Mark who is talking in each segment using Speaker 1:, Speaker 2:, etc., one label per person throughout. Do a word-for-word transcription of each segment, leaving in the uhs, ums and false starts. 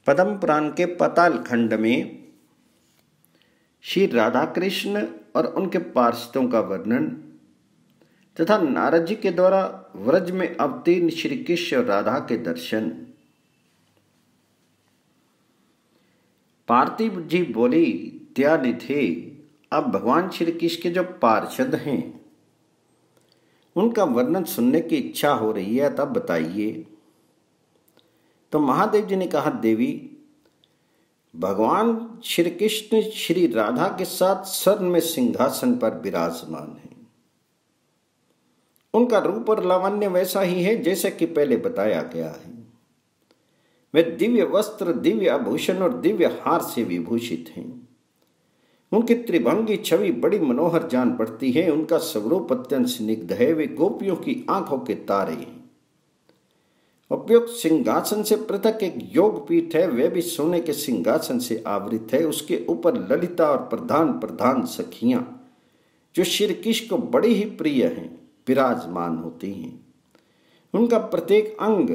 Speaker 1: पद्म पुराण के पाताल खंड में श्री राधा कृष्ण और उनके पार्षदों का वर्णन तथा नारद जी के द्वारा व्रज में अवतीर्ण श्री कृष्ण और राधा के दर्शन। पार्थिव जी बोली, दयानिधे, अब भगवान श्री कृष्ण के जो पार्षद हैं उनका वर्णन सुनने की इच्छा हो रही है, तब बताइए। तो महादेव जी ने कहा, देवी, भगवान श्री कृष्ण श्री राधा के साथ स्वर्ण में सिंहासन पर विराजमान हैं। उनका रूप और लावण्य वैसा ही है जैसा कि पहले बताया गया है। वे दिव्य वस्त्र, दिव्य आभूषण और दिव्य हार से विभूषित हैं। उनकी त्रिभंगी छवि बड़ी मनोहर जान पड़ती है। उनका स्वरूप अत्यंत स्निग्ध है। वे गोपियों की आंखों के तारे हैं। उपयुक्त सिंहासन से पृथक एक योग पीठ है, वह भी सोने के सिंहासन से आवृत है। उसके ऊपर ललिता और प्रधान प्रधान सखियां, जो श्री कृष्ण को बड़ी ही प्रिय हैं, विराजमान होती हैं। उनका प्रत्येक अंग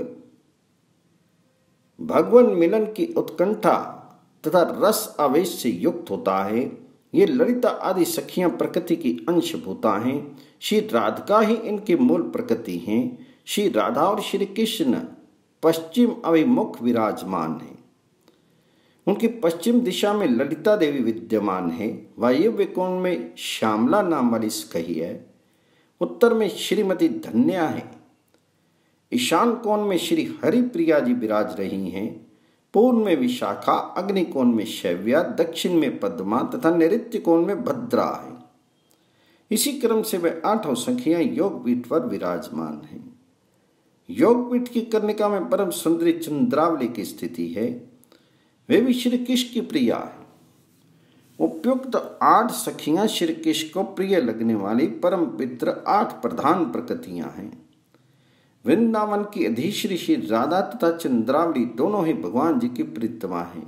Speaker 1: भगवान मिलन की उत्कंठा तथा रस आवेश से युक्त होता है। ये ललिता आदि सखियां प्रकृति की अंशभूता हैं। श्री राधिका ही इनकी मूल प्रकृति हैं। श्री राधा और श्री कृष्ण पश्चिम अभिमुख विराजमान हैं। उनकी पश्चिम दिशा में ललिता देवी विद्यमान है। वायव्य कोण में श्यामला नाम वाली सखी है। उत्तर में श्रीमती धन्या है। ईशान कोण में श्री हरिप्रिया जी विराज रही हैं। पूर्व में विशाखा, अग्नि कोण में शैव्या, दक्षिण में पद्मा तथा नैऋत्य कोण में भद्रा है। इसी क्रम से वे आठों सखियां योगपीठ पर विराजमान हैं। योगपीठ की कर्णिका में परम सुंदरी चंद्रावली की स्थिति है। वे भी श्री कृष्ण की प्रिया है। उपयुक्त आठ सखियां श्री कृष्ण को प्रिय लगने वाली परम पित्र आठ प्रधान प्रकृतियां हैं। वृंदावन की अधीश्वरी श्री राधा तथा चंद्रावली दोनों ही भगवान जी की प्रीतमा हैं।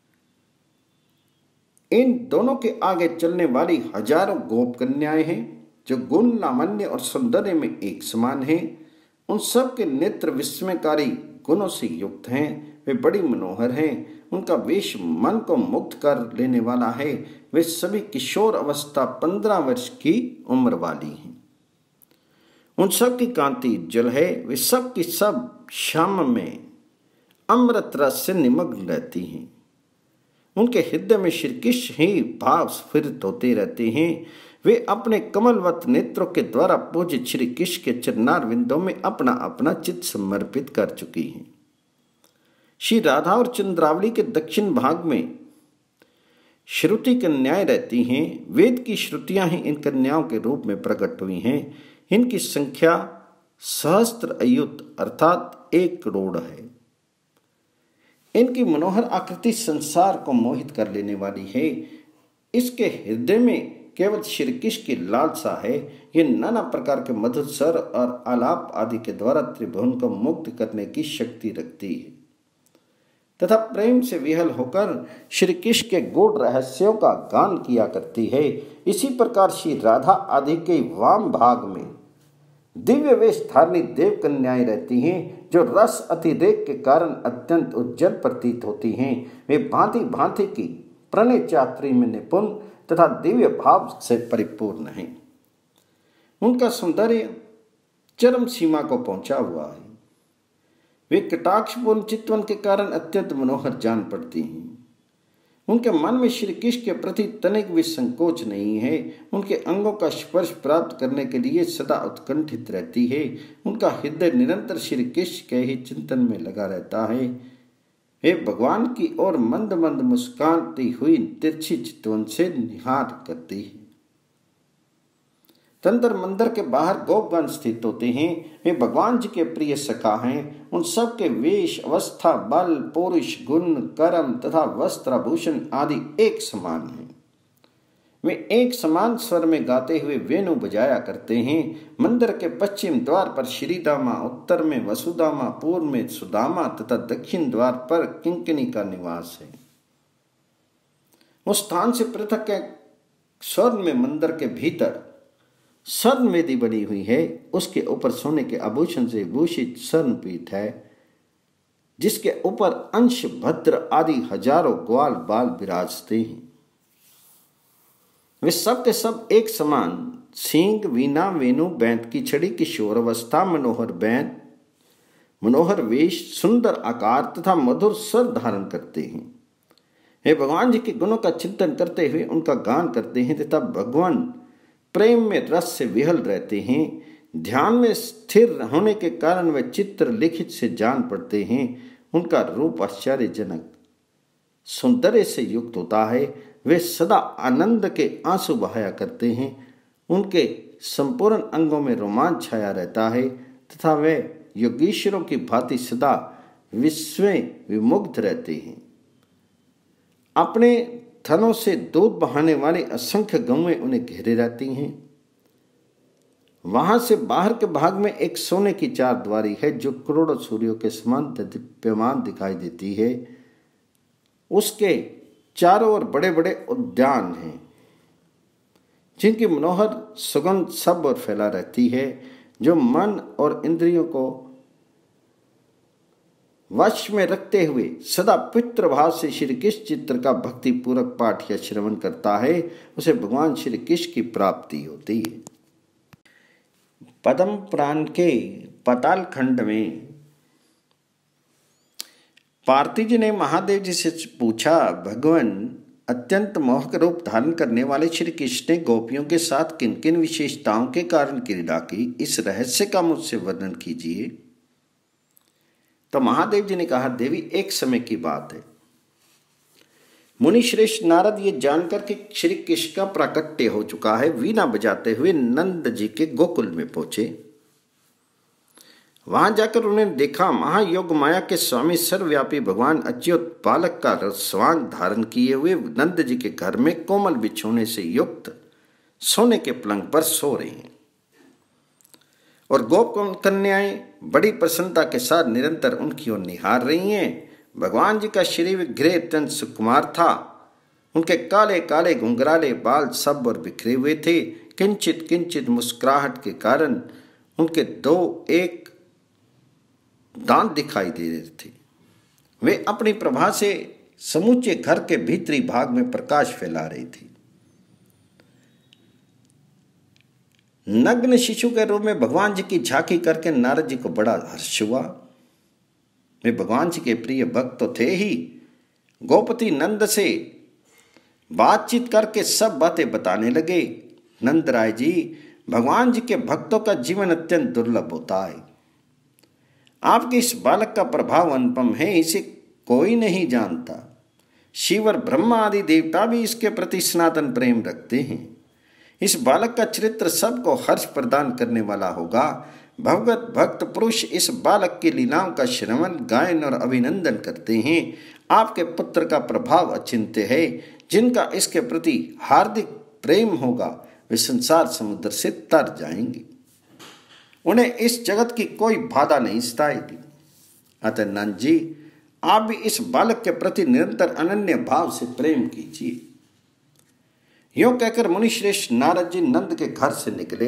Speaker 1: इन दोनों के आगे चलने वाली हजारों गोप कन्याएं हैं, जो गुण, लावण्य और सौंदर्य में एक समान हैं। उन सब के नेत्र विस्मयकारी गुणों से युक्त हैं। वे बड़ी मनोहर हैं। उनका वेश मन को मुग्ध कर लेने वाला है। वे सभी किशोर अवस्था पंद्रह वर्ष की उम्र वाली हैं। उन सब की कांति उज्जवल है। वे सब की सब श्याम में अमृत रस से निमग्न रहती हैं। उनके हृदय में श्री कृष्ण ही भाव स्फुरित होते रहते हैं। वे अपने कमलवत नेत्रों के द्वारा पूज्य श्री कृष्ण के चरणार विंदों में अपना अपना चित्त समर्पित कर चुकी हैं। श्री राधा और चंद्रावली के दक्षिण भाग में श्रुति कन्याएं रहती हैं। वेद की श्रुतियां ही इन कन्याओं के रूप में प्रकट हुई हैं। इनकी संख्या सहस्त्र अयुत अर्थात एक करोड़ है। इनकी मनोहर आकृति संसार को मोहित कर लेने वाली है। इसके हृदय में केवल श्री कृष्ण की लालसा है। ये नाना प्रकार के मधुर स्वर और आलाप आदि के द्वारा त्रिभुवन को मुक्त करने की शक्ति रखती है तथा प्रेम से विहल होकर श्री कृष्ण के गूढ़ रहस्यों का गान किया करती है। इसी प्रकार श्री राधा आदि के वाम भाग में दिव्य वेश धारणी देव कन्याएं रहती हैं, जो रस अतिरेक के कारण अत्यंत उज्जवल प्रतीत होती हैं। वे भांति भांति की प्रणय चातुरी में निपुण तथा दिव्य भाव से परिपूर्ण हैं। उनका सौंदर्य चरम सीमा को पहुंचा हुआ है। वे कटाक्षपूर्ण चितवन के कारण अत्यंत मनोहर जान पड़ती हैं। उनके मन में श्री कृष्ण के प्रति तनिक भी संकोच नहीं है। उनके अंगों का स्पर्श प्राप्त करने के लिए सदा उत्कंठित रहती है। उनका हृदय निरंतर श्री कृष्ण के ही चिंतन में लगा रहता है। वे भगवान की ओर मंद मंद मुस्कानती हुई तिरछी चितवन से निहार करती है। तंत्र मंदिर के बाहर गोपगण स्थित होते हैं। वे भगवान जी के प्रिय सखा हैं। उन सब के वेश, अवस्था, बल, पौरुष, गुण, कर्म तथा वस्त्राभूषण आदि एक समान हैं। वे एक समान स्वर में गाते हुए वेणु बजाया करते हैं। मंदिर के पश्चिम द्वार पर श्रीदामा, उत्तर में वसुदामा, पूर्व में सुदामा तथा दक्षिण द्वार पर किंकिनी का निवास है। उस स्थान से पृथक एक स्वर्ण में मंदिर के भीतर स्वर्ण वेदी बनी हुई है। उसके ऊपर सोने के आभूषण से भूषित स्वर्ण पीठ है। जिसके ऊपर अंश, भद्र आदि हजारों ग्वाल बाल विराजते हैं। वे सब के सब एक समान सींग, वीणा, वेणु, बैंत की छड़ी, किशोर अवस्था, मनोहर बैंत, मनोहर वेश, सुंदर आकार तथा मधुर स्वर धारण करते हैं। हे भगवान जी के गुणों का चिंतन करते हुए उनका गान करते हैं तथा भगवान प्रेम में रस से विहल रहते हैं। ध्यान में स्थिर होने के कारण वे चित्र लिखित से जान पड़ते हैं। उनका रूप आश्चर्यजनक सौंदर्य से युक्त होता है। वे सदा आनंद के आंसू बहाया करते हैं। उनके संपूर्ण अंगों में रोमांच छाया रहता है तथा वे योगीश्वरों की भांति सदा विस्मय विमुग्ध रहते हैं। अपने थनों से दूध बहाने वाले असंख्य गौएं उन्हें घेरे रहती हैं। वहां से बाहर के भाग में एक सोने की चार द्वारी है जो करोड़ों सूर्यों के समान दीप्यमान दिखाई देती है। उसके चारों ओर बड़े बड़े उद्यान हैं जिनकी मनोहर सुगंध सब ओर फैला रहती है, जो मन और इंद्रियों को वश में रखते हुए सदा पवित्र भाव से श्री कृष्ण चित्र का भक्ति पूर्वक पाठ या श्रवण करता है, उसे भगवान श्री कृष्ण की प्राप्ति होती है। पद्म पुराण के पाताल खंड में पार्थी जी ने महादेव जी से पूछा, भगवान अत्यंत मोहक रूप धारण करने वाले श्री कृष्ण ने गोपियों के साथ किन किन विशेषताओं के कारण क्रीड़ा की, इस रहस्य का मुझसे वर्णन कीजिए। तो महादेव जी ने कहा, देवी एक समय की बात है, मुनि श्रेष्ठ नारद ये जानकर कि श्री कृष्ण का प्राकट्य हो चुका है, वीणा बजाते हुए नंद जी के गोकुल में पहुंचे। वहां जाकर उन्होंने देखा महायोग माया के स्वामी सर्वव्यापी भगवान अच्युत बालक का रसवांग धारण किए हुए नंद जी के घर में कोमल बिछोने से युक्त सोने के पलंग पर सो रही हैं और गोप कन्याएं बड़ी प्रसन्नता के साथ निरंतर उनकी ओर निहार रही हैं। भगवान जी का शरीर विग्रह अत्यंत सुकुमार था। उनके काले काले घुंघराले बाल सब और बिखरे हुए थे। किंचित किंचित मुस्कुराहट के कारण उनके दो एक दांत दिखाई दे रहे थे। वे अपनी प्रभा से समूचे घर के भीतरी भाग में प्रकाश फैला रही थी। नग्न शिशु के रूप में भगवान जी की झांकी करके नारद जी को बड़ा हर्ष हुआ। वे भगवान जी के प्रिय भक्त तो थे ही, गोपति नंद से बातचीत करके सब बातें बताने लगे। नंद राय जी, भगवान जी के भक्तों का जीवन अत्यंत दुर्लभ होता है। आपके इस बालक का प्रभाव अनुपम है, इसे कोई नहीं जानता। शिव और ब्रह्मा आदि देवता भी इसके प्रति सनातन प्रेम रखते हैं। इस बालक का चरित्र सबको हर्ष प्रदान करने वाला होगा। भगवत भक्त पुरुष इस बालक की लीलाओं का श्रवण, गायन और अभिनंदन करते हैं। आपके पुत्र का प्रभाव अचिंत्य है। जिनका इसके प्रति हार्दिक प्रेम होगा वे संसार समुद्र से तर जाएंगे, उन्हें इस जगत की कोई बाधा नहीं सताएगी। अतः नंद जी, आप भी इस बालक के प्रति निरंतर अनन्य भाव से प्रेम कीजिए। यूं कहकर मुनिश्रेष्ठ नारद जी नंद के घर से निकले।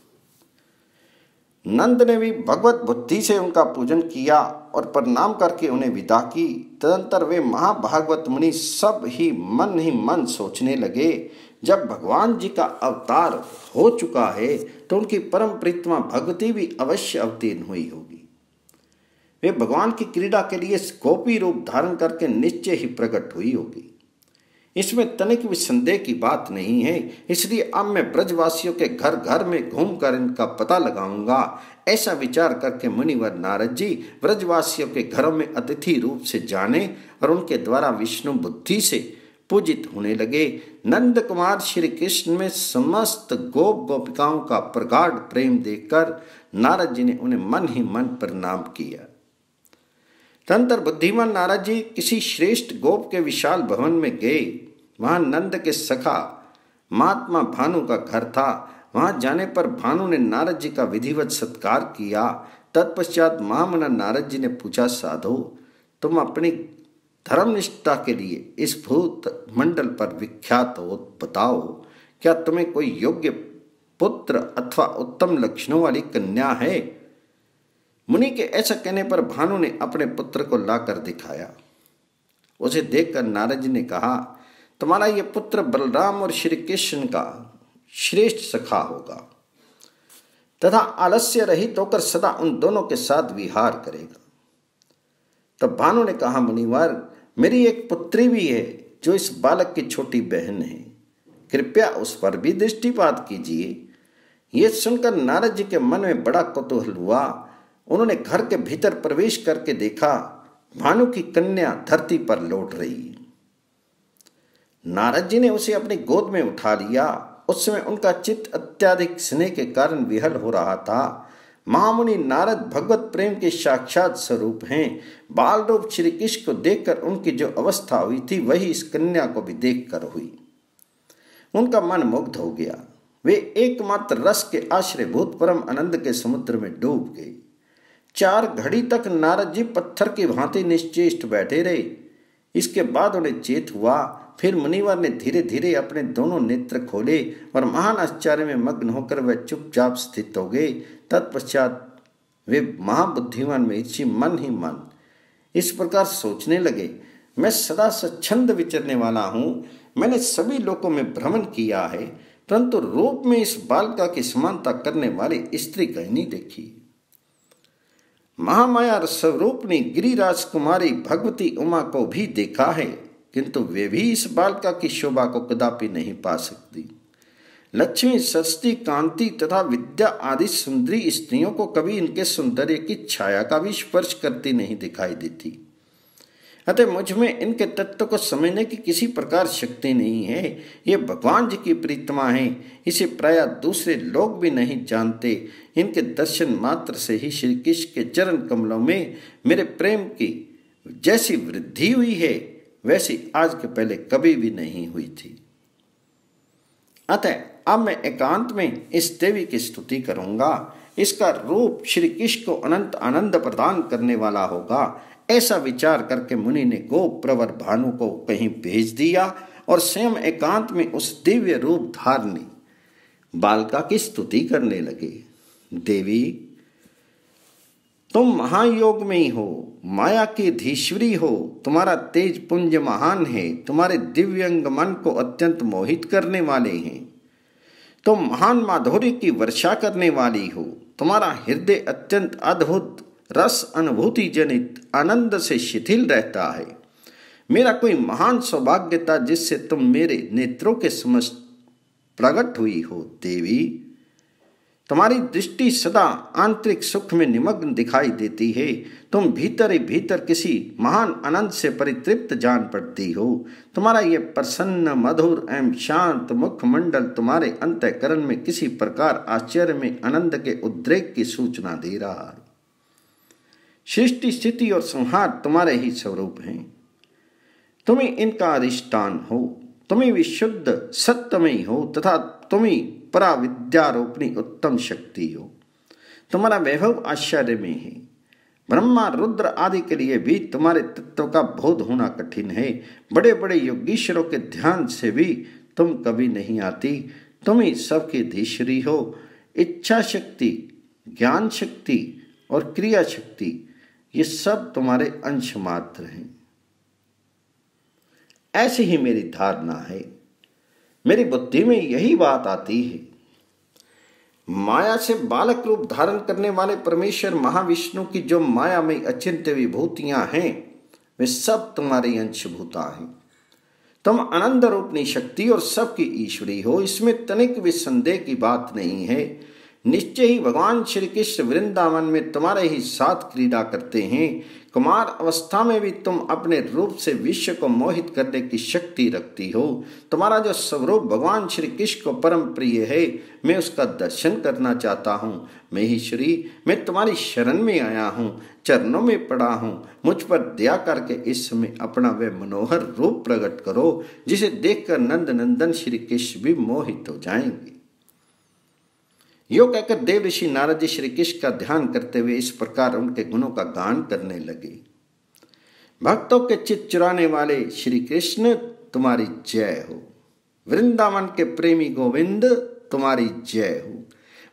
Speaker 1: नंद ने भी भगवत बुद्धि से उनका पूजन किया और प्रणाम करके उन्हें विदा की। तदंतर वे महाभागवत मुनि सब ही मन ही मन सोचने लगे, जब भगवान जी का अवतार हो चुका है तो उनकी परम प्रीतमा भगवती भी अवश्य अवतीर्ण हुई होगी। वे भगवान की क्रीड़ा के लिए गोपी रूप धारण करके निश्चय ही प्रकट हुई होगी। इसमें तनिक भी संदेह की बात नहीं है। इसलिए अब मैं ब्रजवासियों के घर घर में घूमकर इनका पता लगाऊंगा। ऐसा विचार करके मुनिवर नारद जी ब्रजवासियों के घरों में अतिथि रूप से जाने और उनके द्वारा विष्णु बुद्धि से पूजित होने लगे। नंद कुमार श्री कृष्ण में समस्त गोप गोपिकाओं का प्रगाढ़ प्रेम देखकर नारद जी ने उन्हें मन ही मन प्रणाम किया। तदंतर बुद्धिमान नारद जी किसी श्रेष्ठ गोप के विशाल भवन में गए। वहां नंद के सखा महात्मा भानु का घर था। वहां जाने पर भानु ने नारद जी का विधिवत सत्कार किया। तत्पश्चात महामना नारद जी ने पूछा, साधो, तुम अपनी धर्मनिष्ठा के लिए इस भूत मंडल पर विख्यात हो, बताओ क्या तुम्हें कोई योग्य पुत्र अथवा उत्तम लक्षणों वाली कन्या है? मुनि के ऐसा कहने पर भानु ने अपने पुत्र को लाकर दिखाया। उसे देखकर नारद जी ने कहा, तुम्हारा ये पुत्र बलराम और श्री कृष्ण का श्रेष्ठ सखा होगा तथा आलस्य रहित होकर सदा उन दोनों के साथ विहार करेगा। तब भानु ने कहा, मुनिवर, मेरी एक पुत्री भी है जो इस बालक की छोटी बहन है, कृपया उस पर भी दृष्टिपात कीजिए। ये सुनकर नारद जी के मन में बड़ा कौतूहल हुआ। उन्होंने घर के भीतर प्रवेश करके देखा, भानु की कन्या धरती पर लौट रही। नारद जी ने उसे अपनी गोद में उठा लिया। उस समय उनका चित्त अत्यधिक स्नेह के कारण विहल हो रहा था। महामुनि नारद भगवत प्रेम के साक्षात स्वरूप हैं। बाल रूप श्री कृष्ण को देखकर उनकी जो अवस्था हुई थी वही इस कन्या को भी देखकर हुई। उनका मन मुग्ध हो गया। वे एकमात्र रस के आश्रयभूत परम आनंद के समुद्र में डूब गए। चार घड़ी तक नारद जी पत्थर की भांति निश्चेष्ट बैठे रहे। इसके बाद उन्हें चेत हुआ। फिर मुनिवर ने धीरे धीरे अपने दोनों नेत्र खोले और महान आश्चर्य में मग्न होकर वह चुपचाप स्थित हो गए। तत्पश्चात वे महाबुद्धिमान महर्षि मन ही मन इस प्रकार सोचने लगे, मैं सदा स्वच्छंद विचरने वाला हूँ। मैंने सभी लोकों में भ्रमण किया है, परंतु रूप में इस बालिका की समानता करने वाली स्त्री कहीं नहीं देखी। महामाया स्वरूपनी गिरिराज कुमारी भगवती उमा को भी देखा है, किंतु वे भी इस बालिका की शोभा को कदापि नहीं पा सकती। लक्ष्मी, सरस्वती, कांति तथा विद्या आदि सुंदरी स्त्रियों को कभी इनके सौंदर्य की छाया का भी स्पर्श करती नहीं दिखाई देती। अतः मुझ में इनके तत्व को समझने की किसी प्रकार शक्ति नहीं है। ये भगवान जी की प्रीतमा है, इसे प्राय दूसरे लोग भी नहीं जानते। इनके दर्शन मात्र से ही श्री कृष्ण के चरण कमलों में मेरे प्रेम की जैसी वृद्धि हुई है वैसी आज के पहले कभी भी नहीं हुई थी। अतः अब मैं एकांत में इस देवी की स्तुति करूंगा। इसका रूप श्री कृष्ण को अनंत आनंद प्रदान करने वाला होगा। ऐसा विचार करके मुनि ने गोप प्रवर भानु को कहीं भेज दिया और स्वयं एकांत में उस दिव्य रूप धारणी बालिका की स्तुति करने लगे। देवी, तुम महायोग में ही हो, माया की धीश्वरी हो, तुम्हारा तेज पुंज महान है, तुम्हारे दिव्यंग मन को अत्यंत मोहित करने वाले हैं। तुम महान माधुर्य की वर्षा करने वाली हो, तुम्हारा हृदय अत्यंत अद्भुत रस अनुभूति जनित आनंद से शिथिल रहता है। मेरा कोई महान सौभाग्य था जिससे तुम मेरे नेत्रों के समक्ष प्रकट हुई हो। देवी, तुम्हारी दृष्टि सदा आंतरिक सुख में निमग्न दिखाई देती है। तुम भीतर ही भीतर किसी महान आनंद से परितृप्त जान पड़ती हो। तुम्हारा ये प्रसन्न मधुर एवं शांत मुखमंडल तुम्हारे अंतःकरण में किसी प्रकार आश्चर्य में आनंद के उद्रेक की सूचना दे रहा है। सृष्टि स्थिति और संहार तुम्हारे ही स्वरूप हैं। तुम ही इनका अधिष्ठान हो, तुम ही विशुद्ध सत्यमयी हो तथा तुम ही पराविद्यारोपणी उत्तम शक्ति हो। तुम्हारा वैभव आश्चर्य में है। ब्रह्मा रुद्र आदि के लिए भी तुम्हारे तत्व का बोध होना कठिन है। बड़े बड़े योगीश्वरों के ध्यान से भी तुम कभी नहीं आती। तुम ही सबकी धीश्वरी हो। इच्छा शक्ति, ज्ञान शक्ति और क्रिया शक्ति ये सब तुम्हारे अंश मात्र हैं। ऐसी ही मेरी धारणा है। मेरी बुद्धि में यही बात आती है। माया से बालक रूप धारण करने वाले परमेश्वर महाविष्णु की जो माया में अचिंत्य विभूतियां हैं वे सब तुम्हारी अंशभूता हैं। तुम आनंद रूपनी शक्ति और सबकी ईश्वरी हो, इसमें तनिक भी संदेह की बात नहीं है। निश्चय ही भगवान श्री कृष्ण वृंदावन में तुम्हारे ही साथ क्रीड़ा करते हैं। कुमार अवस्था में भी तुम अपने रूप से विश्व को मोहित करने की शक्ति रखती हो। तुम्हारा जो स्वरूप भगवान श्री कृष्ण को परम प्रिय है, मैं उसका दर्शन करना चाहता हूँ। मैं ही श्री मैं तुम्हारी शरण में आया हूँ, चरणों में पड़ा हूँ। मुझ पर दया करके इस समय अपना वह मनोहर रूप प्रकट करो जिसे देखकर नंद नंदन श्री कृष्ण भी मोहित हो जाएंगे। यो कहकर देव ऋषि नारद जी श्री कृष्ण का ध्यान करते हुए इस प्रकार उनके गुणों का गान करने लगे। भक्तों के चित्त चुराने वाले श्री कृष्ण तुम्हारी जय हो। वृंदावन के प्रेमी गोविंद तुम्हारी जय हो।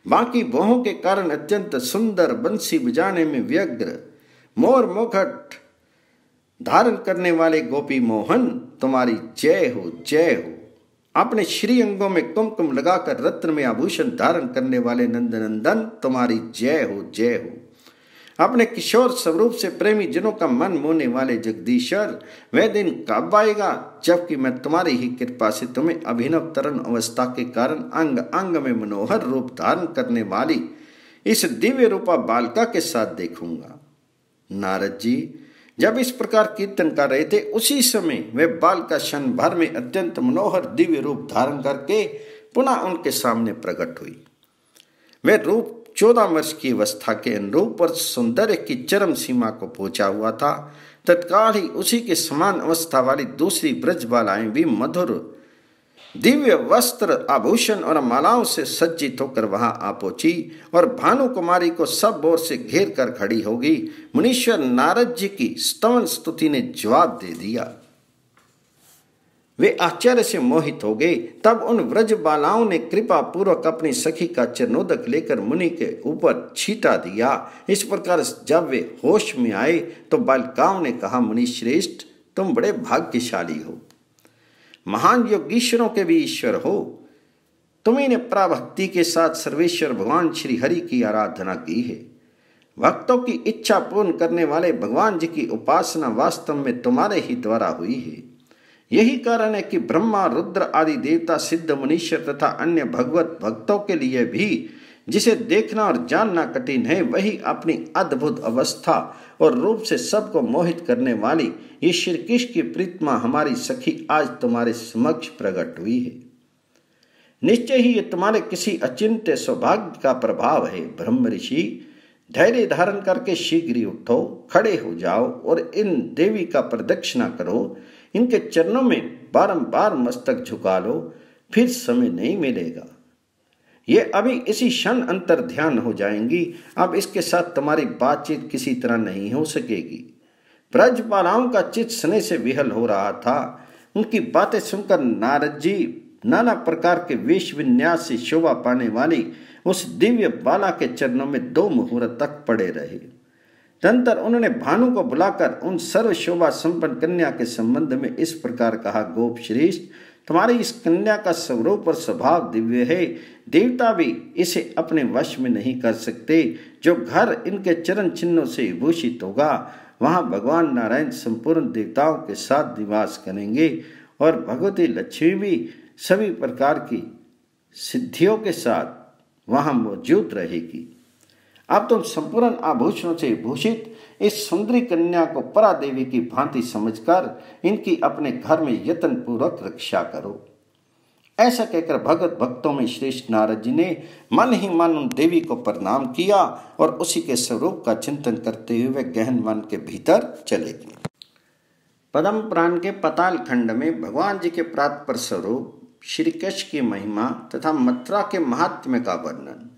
Speaker 1: बाकी भोहों के कारण अत्यंत सुंदर बंसी बजाने में व्यग्र मोर मुकुट धारण करने वाले गोपी मोहन तुम्हारी जय हो जय हो। अपने श्री अंगों में कुमकुम लगाकर रत्न में आभूषण धारण करने वाले नंदनंदन तुम्हारी जय हो जय हो। अपने किशोर स्वरूप से प्रेमी जनों का मन मोहने वाले जगदीश्वर, वह दिन कब आएगा जबकि मैं तुम्हारी ही कृपा से तुम्हें अभिनव तरुण अवस्था के कारण अंग अंग में मनोहर रूप धारण करने वाली इस दिव्य रूपा बालिका के साथ देखूंगा। नारद जी जब इस प्रकार कीर्तन कर रहे थे, उसी समय वह बालिका क्षण भर में अत्यंत मनोहर दिव्य रूप धारण करके पुनः उनके सामने प्रकट हुई। वह रूप चौदह वर्ष की अवस्था के अनुरूप और सौंदर्य की चरम सीमा को पहुंचा हुआ था। तत्काल ही उसी के समान अवस्था वाली दूसरी ब्रजबालाएं भी मधुर दिव्य वस्त्र आभूषण और मालाओं से सज्जित होकर वहां आ पहुंची और भानु कुमारी को सब ओर से घेर कर खड़ी होगी। मुनीश्वर नारद जी की स्तवन स्तुति ने जवाब दे दिया। वे आश्चर्य से मोहित हो गए। तब उन व्रज बालाओं ने कृपा पूर्वक अपनी सखी का चरणोदक लेकर मुनि के ऊपर छीटा दिया। इस प्रकार जब वे होश में आए तो बालिकाओं ने कहा, मुनि श्रेष्ठ तुम बड़े भाग्यशाली हो, महान योगीश्वरों के भी ईश्वर हो। तुम्ही ने पराभक्ति के साथ सर्वेश्वर भगवान श्री हरि की आराधना की है। भक्तों की इच्छा पूर्ण करने वाले भगवान जी की उपासना वास्तव में तुम्हारे ही द्वारा हुई है। यही कारण है कि ब्रह्मा रुद्र आदि देवता सिद्ध मुनीश्वर तथा अन्य भगवत भक्तों के लिए भी जिसे देखना और जानना कठिन है, वही अपनी अद्भुत अवस्था और रूप से सबको मोहित करने वाली ये श्री कृष्ण की प्रीतमा हमारी सखी आज तुम्हारे समक्ष प्रकट हुई है। निश्चय ही ये तुम्हारे किसी अचिंत्य सौभाग्य का प्रभाव है। ब्रह्म ऋषि धैर्य धारण करके शीघ्र ही उठो, खड़े हो जाओ और इन देवी का प्रदक्षिणा करो। इनके चरणों में बारंबार मस्तक झुका लो, फिर समय नहीं मिलेगा। ये अभी इसी क्षण अंतर ध्यान हो जाएंगी। अब इसके साथ तुम्हारी बातचीत किसी तरह नहीं हो सकेगी। ब्रजबालाओं का चित्त स्नेह से विहल हो रहा था। उनकी बातें सुनकर नारद जी नाना प्रकार के वेश विन्यास से शोभा पाने वाली उस दिव्य बाला के चरणों में दो मुहूर्त तक पड़े रहे। तदंतर उन्होंने भानु को बुलाकर उन सर्व शोभा संपन्न कन्या के संबंध में इस प्रकार कहा, गोप श्रेष्ठ तुम्हारी इस कन्या का स्वरूप और स्वभाव दिव्य है। देवता भी इसे अपने वश में नहीं कर सकते। जो घर इनके चरण चिन्हों से विभूषित होगा, वहां भगवान नारायण संपूर्ण देवताओं के साथ निवास करेंगे और भगवती लक्ष्मी भी सभी प्रकार की सिद्धियों के साथ वहां मौजूद रहेगी। अब तुम संपूर्ण आभूषणों से भूषित इस सुंदरी कन्या को परा देवी की भांति समझकर इनकी अपने घर में यत्न पूर्वक रक्षा करो। ऐसा कहकर भगत भक्तों में श्रेष्ठ नारद जी ने मन ही मन उन देवी को प्रणाम किया और उसी के स्वरूप का चिंतन करते हुए गहन वन के भीतर चले गए। पद्म पुराण के पाताल खंड में भगवान जी के प्रातपर स्वरूप श्री कृष्ण की महिमा तथा मथुरा के महात्म्य का वर्णन।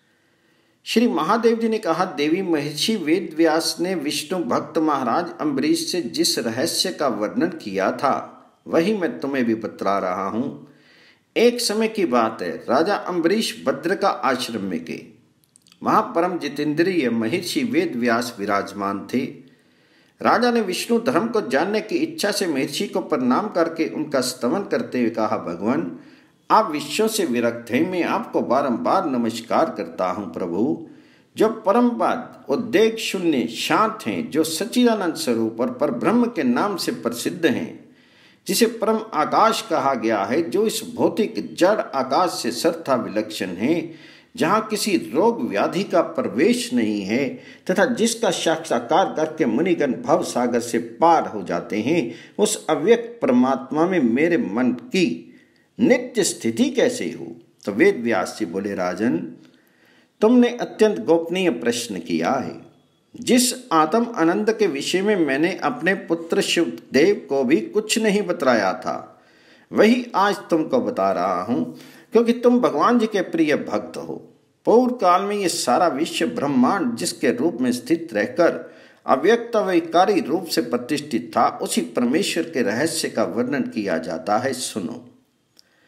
Speaker 1: श्री महादेव जी ने कहा, देवी महर्षि वेद व्यास ने विष्णु भक्त महाराज अम्बरीश से जिस रहस्य का वर्णन किया था वही मैं तुम्हें भी बतला रहा हूं। एक समय की बात है, राजा अम्बरीश भद्र का आश्रम में गए। वहां परम जितेंद्रिय महर्षि वेद व्यास विराजमान थे। राजा ने विष्णु धर्म को जानने की इच्छा से महर्षि को प्रणाम करके उनका स्तवन करते हुए कहा, भगवान आप विश्व से विरक्त हैं, मैं आपको बारंबार नमस्कार करता हूं। प्रभु जो परमपद उद्वेग शून्य शांत हैं, जो सच्चिदानंद स्वरूप और परब्रह्म के नाम से प्रसिद्ध हैं, जिसे परम आकाश कहा गया है, जो इस भौतिक जड़ आकाश से सर्वथा विलक्षण है, जहाँ किसी रोग व्याधि का प्रवेश नहीं है तथा जिसका साक्षात्कार करके मुनिगण भव सागर से पार हो जाते हैं, उस अव्यक्त परमात्मा में मेरे मन की नित्य स्थिति कैसे हो। तो वेद व्यास जी बोले, राजन तुमने अत्यंत गोपनीय प्रश्न किया है। जिस आत्म आनंद के विषय में मैंने अपने पुत्र शिवदेव को भी कुछ नहीं बतलाया था, वही आज तुमको बता रहा हूं, क्योंकि तुम भगवान जी के प्रिय भक्त हो। पूर्व काल में ये सारा विश्व ब्रह्मांड जिसके रूप में स्थित रहकर अव्यक्त वैकारी रूप से प्रतिष्ठित था, उसी परमेश्वर के रहस्य का वर्णन किया जाता है। सुनो,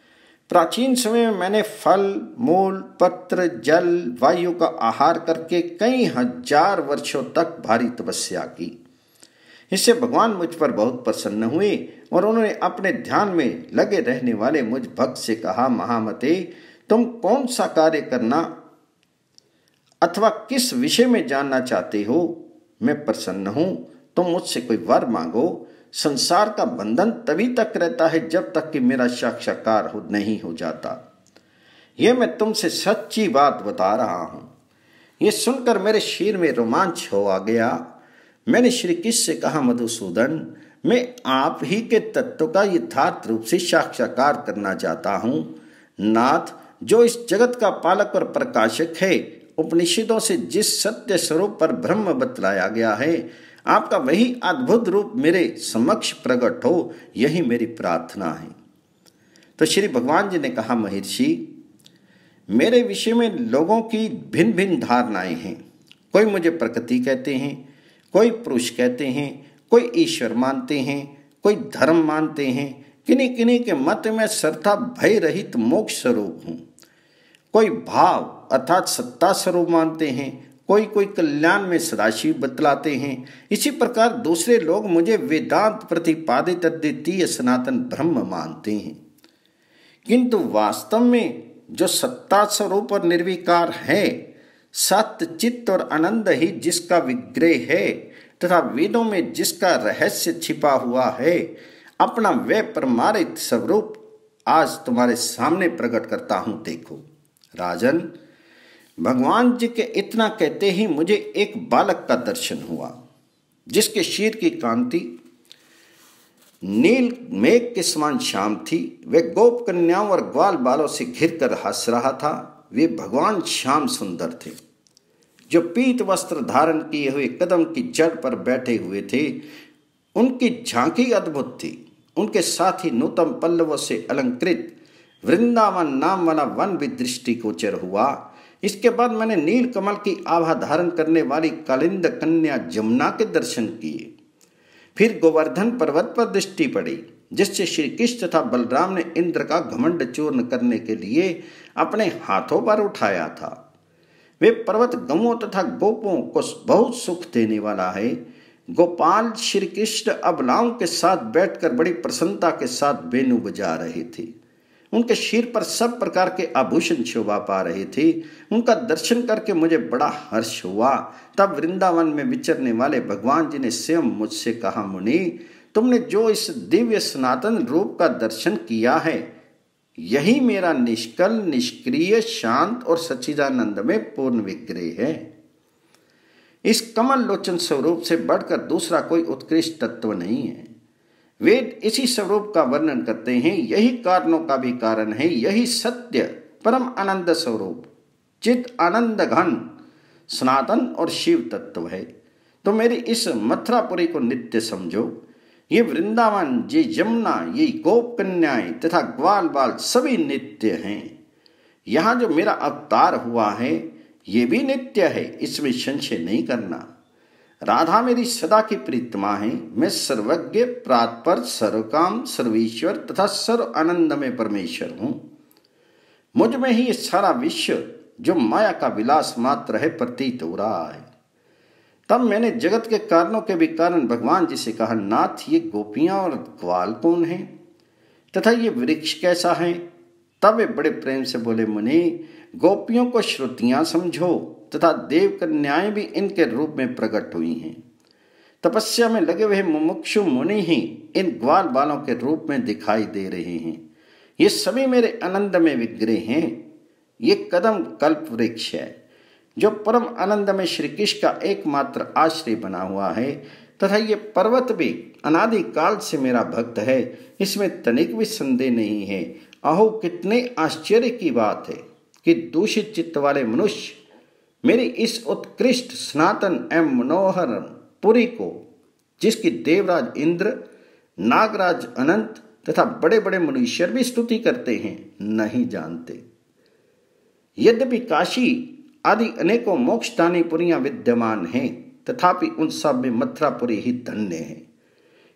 Speaker 1: प्राचीन समय में मैंने फल, मूल, पत्र, जल, वायु का आहार करके कई हजार वर्षों तक भारी तपस्या की। इससे भगवान मुझ पर बहुत प्रसन्न हुए और उन्होंने अपने ध्यान में लगे रहने वाले मुझ भक्त से कहा, महामते, तुम कौन सा कार्य करना अथवा किस विषय में जानना चाहते हो? मैं प्रसन्न हूं, तुम मुझसे कोई वर मांगो। संसार का बंधन तभी तक रहता है जब तक कि मेरा साक्षात्कार हो नहीं हो जाता। यह मैं तुमसे सच्ची बात बता रहा हूं। यह सुनकर मेरे शरीर में रोमांच हो आ गया। मैंने श्री कृष्ण से कहा, मधुसूदन, मैं आप ही के तत्व का यथार्थ रूप से साक्षात्कार करना चाहता हूं। नाथ, जो इस जगत का पालक और प्रकाशक है, उपनिषदों से जिस सत्य स्वरूप पर ब्रह्म बतलाया गया है, आपका वही अद्भुत रूप मेरे समक्ष प्रकट हो, यही मेरी प्रार्थना है। तो श्री भगवान जी ने कहा, महर्षि, मेरे विषय में लोगों की भिन्न भिन्न धारणाएं हैं। कोई मुझे प्रकृति कहते हैं, कोई पुरुष कहते हैं, कोई ईश्वर मानते हैं, कोई धर्म मानते हैं। किन्हीं किन्हीं के मत में सर्वथा भय रहित मोक्ष स्वरूप हूँ। कोई भाव अर्थात सत्ता स्वरूप मानते हैं, कोई कोई कल्याण में सदाशिव बतलाते हैं। इसी प्रकार दूसरे लोग मुझे वेदांत प्रतिपादित अद्वितीय सनातन ब्रह्म मानते हैं। किंतु वास्तव में जो सत्ता स्वरूप और निर्विकार है, सत्य, चित्त और आनंद ही जिसका विग्रह है तथा वेदों में जिसका रहस्य छिपा हुआ है, अपना वे परमार्थ स्वरूप आज तुम्हारे सामने प्रकट करता हूं। देखो राजन, भगवान जी के इतना कहते ही मुझे एक बालक का दर्शन हुआ, जिसके शरीर की कांति नील मेघ के समान श्याम थी। वे गोप कन्याओं और ग्वाल बालों से घिर कर हंस रहा था। वे भगवान श्याम सुंदर थे, जो पीत वस्त्र धारण किए हुए कदम की जड़ पर बैठे हुए थे। उनकी झांकी अद्भुत थी। उनके साथ ही नूतन पल्लवों से अलंकृत वृंदावन नाम वाला वन भी दृष्टि गोचर हुआ। इसके बाद मैंने नील कमल की आभा धारण करने वाली कालिंद कन्या जमुना के दर्शन किए। फिर गोवर्धन पर्वत पर दृष्टि पड़ी, जिससे श्री कृष्ण तथा बलराम ने इंद्र का घमंड चूर्ण करने के लिए अपने हाथों पर उठाया था। वे पर्वत गौओं तथा गोपों को बहुत सुख देने वाला है। गोपाल श्री कृष्ण अबलाओं के साथ बैठकर बड़ी प्रसन्नता के साथ वेणु बजा रहे थे। उनके सिर पर सब प्रकार के आभूषण शोभा पा रहे थे। उनका दर्शन करके मुझे बड़ा हर्ष हुआ। तब वृंदावन में विचरने वाले भगवान जी ने स्वयं मुझसे कहा, मुनि, तुमने जो इस दिव्य सनातन रूप का दर्शन किया है, यही मेरा निष्कल, निष्क्रिय, शांत और सच्चिदानंद में पूर्ण विग्रह है। इस कमल लोचन स्वरूप से बढ़कर दूसरा कोई उत्कृष्ट तत्व नहीं है। वेद इसी स्वरूप का वर्णन करते हैं। यही कारणों का भी कारण है। यही सत्य परम आनंद स्वरूप चित आनंद घन सनातन और शिव तत्व है। तो मेरी इस मथुरापुरी को नित्य समझो। ये वृंदावन, ये यमुना, ये गोप कन्याएं तथा ग्वाल बाल सभी नित्य हैं। यहाँ जो मेरा अवतार हुआ है, ये भी नित्य है, इसमें संशय नहीं करना। राधा मेरी सदा की प्रीतमा है। मैं सर्वज्ञ, प्रातपर, सर्वकाम, सर्वेश्वर तथा सर्व आनंद में परमेश्वर हूँ। मुझ में ही ये सारा विश्व जो माया का विलास मात्र है प्रतीत हो रहा है। तब मैंने जगत के कारणों के भी कारण भगवान जी से कहा, नाथ, ये गोपियां और ग्वाल कौन हैं तथा ये वृक्ष कैसा है? तब वे बड़े प्रेम से बोले, मुनि, गोपियों को श्रुतियां समझो तथा देव कन्याएं भी इनके रूप में प्रकट हुई हैं। तपस्या में लगे हुए मुमुक्षु मुनि ही इन ग्वाल बालों के रूप में दिखाई दे रहे हैं। ये सभी मेरे आनंद में विग्रह हैं। ये कदम कल्प वृक्ष है, जो परम आनंद में श्री कृष्ण का एकमात्र आश्रय बना हुआ है, तथा ये पर्वत भी अनादि काल से मेरा भक्त है। इसमें तनिक भी संदेह नहीं है। अहो, कितने आश्चर्य की बात है कि दूषित चित्त वाले मनुष्य मेरी इस उत्कृष्ट सनातन एवं मनोहर पुरी को, जिसकी देवराज इंद्र, नागराज अनंत तथा बड़े बड़े मनुष्य भी स्तुति करते हैं, नहीं जानते। यद्यपि काशी आदि अनेकों मोक्षदानी पुरियां विद्यमान हैं, तथापि उन सब में मथुरापुरी ही धन्य है,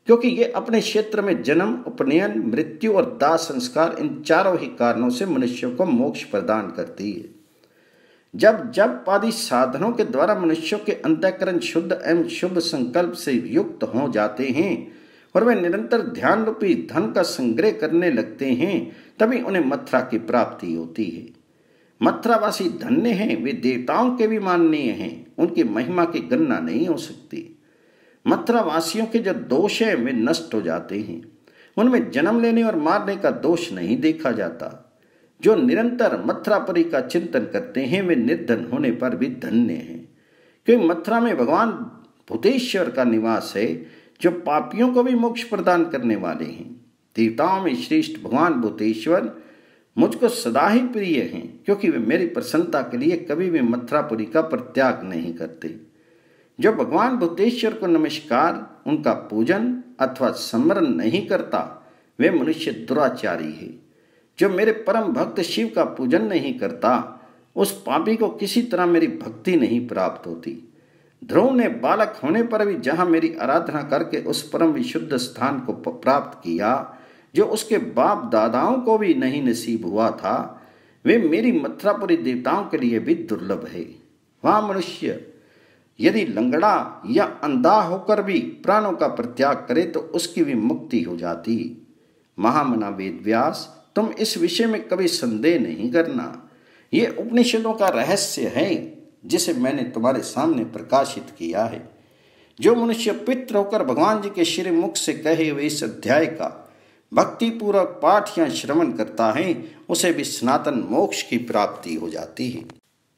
Speaker 1: क्योंकि ये अपने क्षेत्र में जन्म, उपनयन, मृत्यु और दाह संस्कार, इन चारों ही कारणों से मनुष्यों को मोक्ष प्रदान करती है। जब जब आदि साधनों के द्वारा मनुष्यों के अंतःकरण शुद्ध एवं शुभ संकल्प से युक्त हो जाते हैं और वे निरंतर ध्यान रूपी धन का संग्रह करने लगते हैं, तभी उन्हें मथुरा की प्राप्ति होती है। मथुरावासी धन्य हैं, वे देवताओं के भी माननीय हैं, उनकी महिमा की गणना नहीं हो सकती। मथुरावासियों के जो दोष हैं वे नष्ट हो जाते हैं, उनमें जन्म लेने और मारने का दोष नहीं देखा जाता। जो निरंतर मथुरापुरी का चिंतन करते हैं वे निर्धन होने पर भी धन्य हैं, क्योंकि मथुरा में भगवान भूतेश्वर का निवास है, जो पापियों को भी मोक्ष प्रदान करने वाले हैं। देवताओं में श्रेष्ठ भगवान भूतेश्वर मुझको सदा ही प्रिय हैं, क्योंकि वे मेरी प्रसन्नता के लिए कभी भी मथुरापुरी का परित्याग नहीं करते। जो भगवान भूतेश्वर को नमस्कार, उनका पूजन अथवा स्मरण नहीं करता, वे मनुष्य दुराचारी है। जो मेरे परम भक्त शिव का पूजन नहीं करता, उस पापी को किसी तरह मेरी भक्ति नहीं प्राप्त होती। ध्रुव ने बालक होने पर भी जहाँ मेरी आराधना करके उस परम विशुद्ध स्थान को प्राप्त किया, जो उसके बाप दादाओं को भी नहीं नसीब हुआ था, वे मेरी मथुरापुरी देवताओं के लिए भी दुर्लभ है। वहाँ मनुष्य यदि लंगड़ा या अंधा होकर भी प्राणों का परित्याग करे तो उसकी भी मुक्ति हो जाती। महामना वेद व्यास, तुम इस विषय में कभी संदेह नहीं करना। ये उपनिषदों का रहस्य है जिसे मैंने तुम्हारे सामने प्रकाशित किया है। जो मनुष्य पितृ होकर भगवान जी के श्री मुख से कहे हुए इस अध्याय का भक्ति पूर्वक पाठ या श्रवण करता है, उसे भी सनातन मोक्ष की प्राप्ति हो जाती है।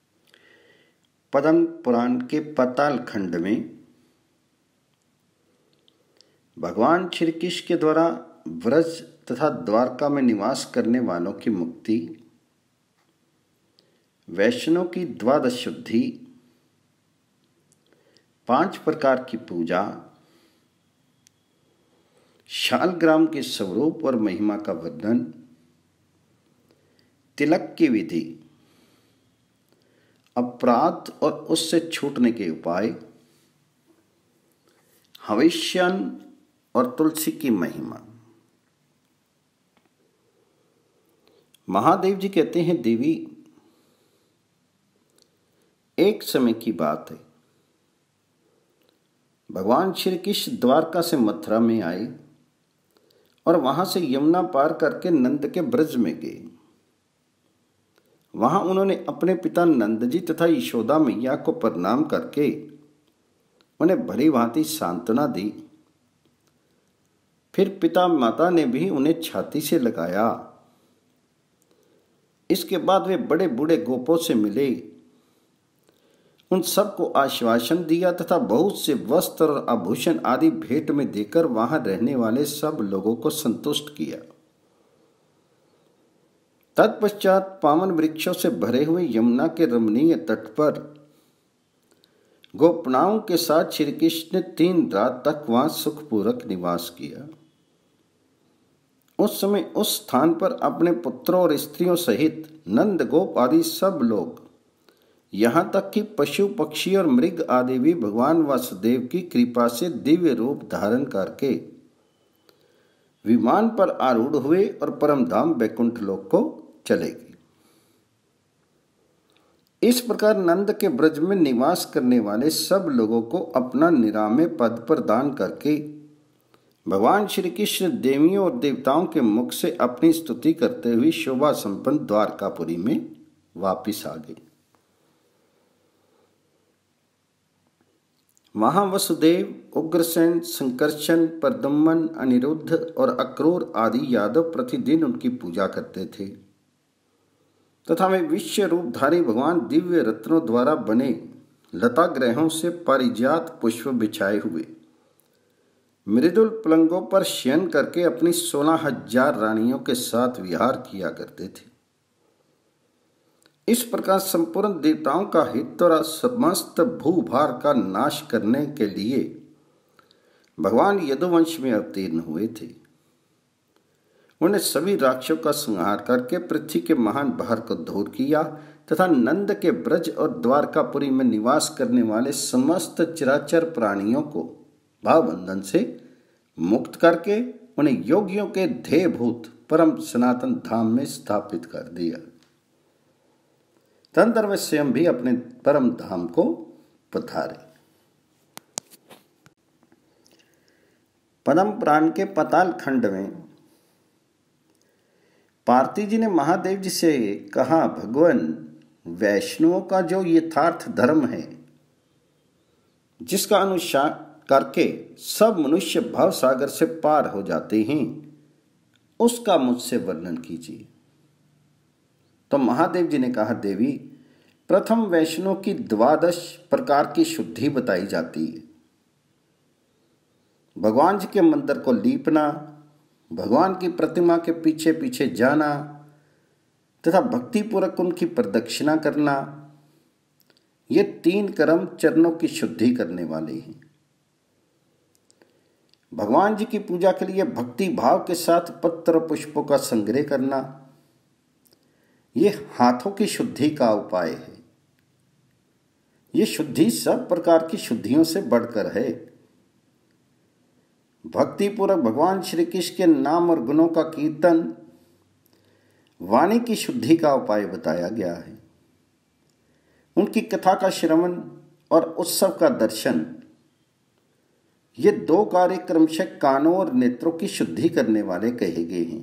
Speaker 1: पद्म पुराण के पाताल खंड में भगवान श्री कृष्ण के द्वारा व्रज तथा द्वारका में निवास करने वालों की मुक्ति, वैष्णव की द्वादश शुद्धि, पांच प्रकार की पूजा, शालग्राम के स्वरूप और महिमा का वर्णन, तिलक की विधि, अपराध और उससे छूटने के उपाय, हविष्यन और तुलसी की महिमा। महादेव जी कहते हैं, देवी, एक समय की बात है, भगवान श्री कृष्ण द्वारका से मथुरा में आए और वहां से यमुना पार करके नंद के ब्रज में गए। वहां उन्होंने अपने पिता नंद जी तथा यशोदा मैया को प्रणाम करके उन्हें भली भांति सांत्वना दी। फिर पिता माता ने भी उन्हें छाती से लगाया। इसके बाद वे बड़े बूढ़े गोपों से मिले, उन सबको आश्वासन दिया तथा बहुत से वस्त्र और आभूषण आदि भेंट में देकर वहां रहने वाले सब लोगों को संतुष्ट किया। तत्पश्चात पावन वृक्षों से भरे हुए यमुना के रमणीय तट पर गोपनाओं के साथ श्री कृष्ण ने तीन रात तक वहां सुखपूर्वक निवास किया। उस समय उस स्थान पर अपने पुत्रों और स्त्रियों सहित नंद गोप आदि सब लोग, यहाँ तक कि पशु पक्षी और मृग आदि भी भगवान वासुदेव की कृपा से दिव्य रूप धारण करके विमान पर आरूढ़ हुए और परम धाम वैकुंठ लोक को चले गए। इस प्रकार नंद के ब्रज में निवास करने वाले सब लोगों को अपना निरामय पद प्रदान करके भगवान श्री कृष्ण देवियों और देवताओं के मुख से अपनी स्तुति करते हुए शोभा संपन्न द्वारकापुरी में वापिस आ गए। वहां वसुदेव, उग्रसेन, संकर्षण, प्रद्युम्न, अनिरुद्ध और अक्रूर आदि यादव प्रतिदिन उनकी पूजा करते थे तथा वे विश्व रूपधारी भगवान दिव्य रत्नों द्वारा बने लता ग्रहों से पारिजात पुष्प बिछाए हुए मृदुल पलंगों पर शयन करके अपनी सोलह हजार रानियों के साथ विहार किया करते थे। इस प्रकार संपूर्ण देवताओं का हित और समस्त भूभार का नाश करने के लिए भगवान यदुवंश में अवतीर्ण हुए थे। उन्हें सभी राक्षसों का संहार करके पृथ्वी के महान भार को दूर किया तथा नंद के ब्रज और द्वारकापुरी में निवास करने वाले समस्त चराचर प्राणियों को भावबंधन से मुक्त करके उन्हें योगियों के ध्येयभूत परम सनातन धाम में स्थापित कर दिया। तदनंतर वे स्वयं भी अपने परम धाम को पधारे। पद्म पुराण के पाताल खंड में पार्थिव जी ने महादेव जी से कहा, भगवान, वैष्णवों का जो यथार्थ धर्म है, जिसका अनुसरण करके सब मनुष्य भव सागर से पार हो जाते हैं, उसका मुझसे वर्णन कीजिए। तो महादेव जी ने कहा, देवी, प्रथम वैष्णव की द्वादश प्रकार की शुद्धि बताई जाती है। भगवान जी के मंदिर को लीपना, भगवान की प्रतिमा के पीछे पीछे जाना तथा भक्तिपूर्वक उनकी प्रदक्षिणा करना, ये तीन कर्म चरणों की शुद्धि करने वाले हैं। भगवान जी की पूजा के लिए भक्ति भाव के साथ पत्र पुष्पों का संग्रह करना, ये हाथों की शुद्धि का उपाय है। ये शुद्धि सब प्रकार की शुद्धियों से बढ़कर है। भक्ति पूर्वक भगवान श्री कृष्ण के नाम और गुणों का कीर्तन वाणी की शुद्धि का उपाय बताया गया है। उनकी कथा का श्रवण और उत्सव का दर्शन, ये दो कार्य क्रमशः कानों और नेत्रों की शुद्धि करने वाले कहे गए हैं।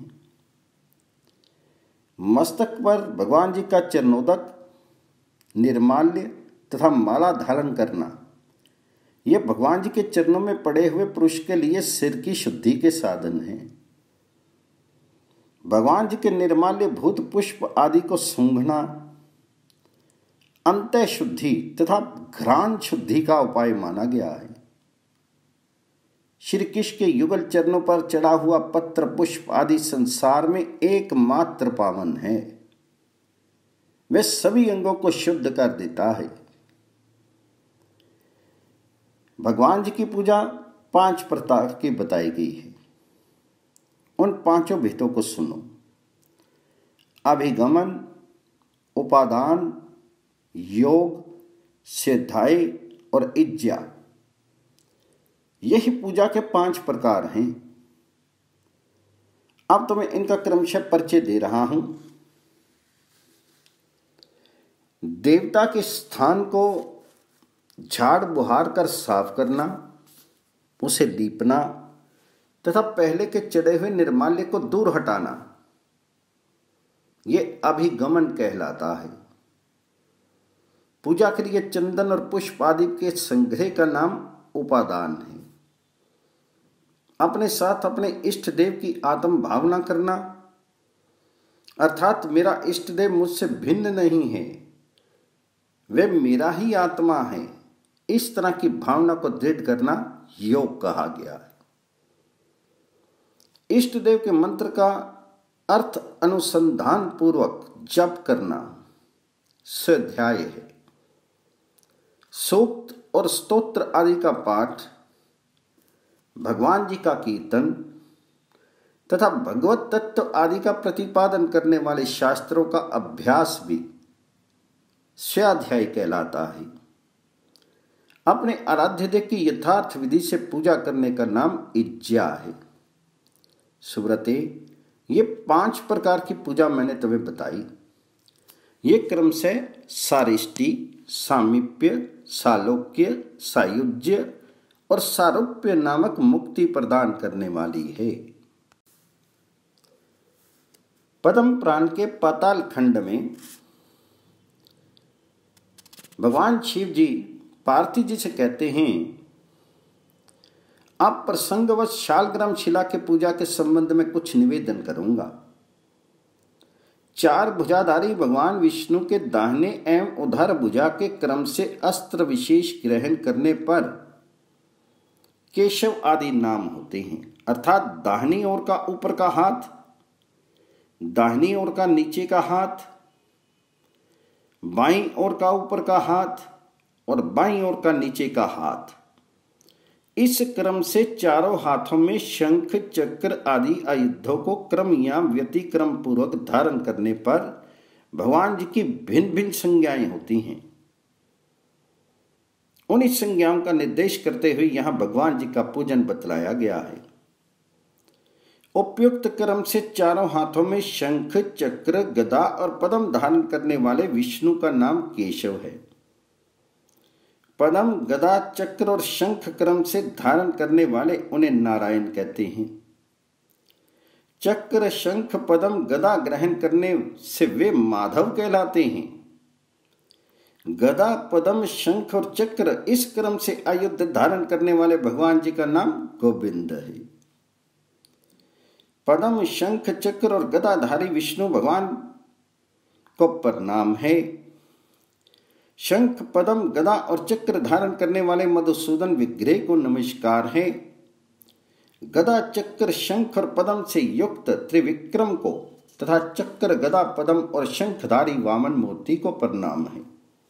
Speaker 1: मस्तक पर भगवान जी का चरणोदक, निर्माल्य तथा माला धारण करना, यह भगवान जी के चरणों में पड़े हुए पुरुष के लिए सिर की शुद्धि के साधन हैं। भगवान जी के निर्माल्य भूत पुष्प आदि को सूंघना अंतः शुद्धि तथा घ्राण शुद्धि का उपाय माना गया है। श्री कृष्ण के युगल चरणों पर चढ़ा हुआ पत्र पुष्प आदि संसार में एकमात्र पावन है। वह सभी अंगों को शुद्ध कर देता है। भगवान जी की पूजा पांच प्रकार की बताई गई है। उन पांचों भेदों को सुनो। अभिगमन, उपादान, योग, सिद्धाई और इज्जा, यही पूजा के पांच प्रकार हैं। अब तो मैं इनका क्रमशः परिचय दे रहा हूं। देवता के स्थान को झाड़ बुहार कर साफ करना, उसे लीपना तथा पहले के चढ़े हुए निर्माल्य को दूर हटाना, यह अभिगमन कहलाता है। पूजा के लिए चंदन और पुष्प आदि के संग्रह का नाम उपादान है। अपने साथ अपने इष्ट देव की आत्म भावना करना, अर्थात मेरा इष्ट देव मुझसे भिन्न नहीं है, वे मेरा ही आत्मा है, इस तरह की भावना को दृढ़ करना योग कहा गया है। इष्ट देव के मंत्र का अर्थ अनुसंधान पूर्वक जप करना स्वाध्याय है। सूक्त और स्तोत्र आदि का पाठ, भगवान जी का कीर्तन तथा भगवत तत्व आदि का प्रतिपादन करने वाले शास्त्रों का अभ्यास भी स्वाध्याय कहलाता है। अपने आराध्य देव की यथार्थ विधि से पूजा करने का नाम इज्जा है। सुब्रते, ये पांच प्रकार की पूजा मैंने तुम्हें बताई। ये क्रम से सारिष्टि, सामीप्य, सालोक्य, सायुज्य और सारूप्य नामक मुक्ति प्रदान करने वाली है। पद्म पुराण के पाताल खंड में भगवान शिव जी पार्थिव जी से कहते हैं, अब प्रसंगवश शालग्राम शिला के पूजा के संबंध में कुछ निवेदन करूंगा। चार भुजाधारी भगवान विष्णु के दाहिने एवं उधर भुजा के क्रम से अस्त्र विशेष ग्रहण करने पर केशव आदि नाम होते हैं, अर्थात दाहिनी ओर का ऊपर का हाथ, दाहिनी ओर का नीचे का हाथ, बाईं ओर का ऊपर का हाथ और बाईं ओर का नीचे का हाथ। इस क्रम से चारों हाथों में शंख, चक्र आदि आयुधों को क्रम या व्यतिक्रम पूर्वक धारण करने पर भगवान जी की भिन्न भिन्न संज्ञाएं होती हैं। उन्हीं संज्ञाओं का निर्देश करते हुए यहाँ भगवान जी का पूजन बतलाया गया है। उपयुक्त क्रम से चारों हाथों में शंख, चक्र, गदा और पद्म धारण करने वाले विष्णु का नाम केशव है। पद्म, गदा, चक्र और शंख क्रम से धारण करने वाले उन्हें नारायण कहते हैं। चक्र, शंख, पद्म, गदा ग्रहण करने से वे माधव कहलाते हैं। गदा, पद्म, शंख और चक्र इस क्रम से आयुध धारण करने वाले भगवान जी का नाम गोविंद है। पद्म, शंख, चक्र और गदाधारी विष्णु भगवान को प्रणाम है। शंख, पद्म, गदा और चक्र धारण करने वाले मधुसूदन विग्रह को नमस्कार है। गदा, चक्र, शंख और पद्म से युक्त त्रिविक्रम को तथा चक्र, गदा, पद्म और शंखधारी वामन मूर्ति को प्रणाम है।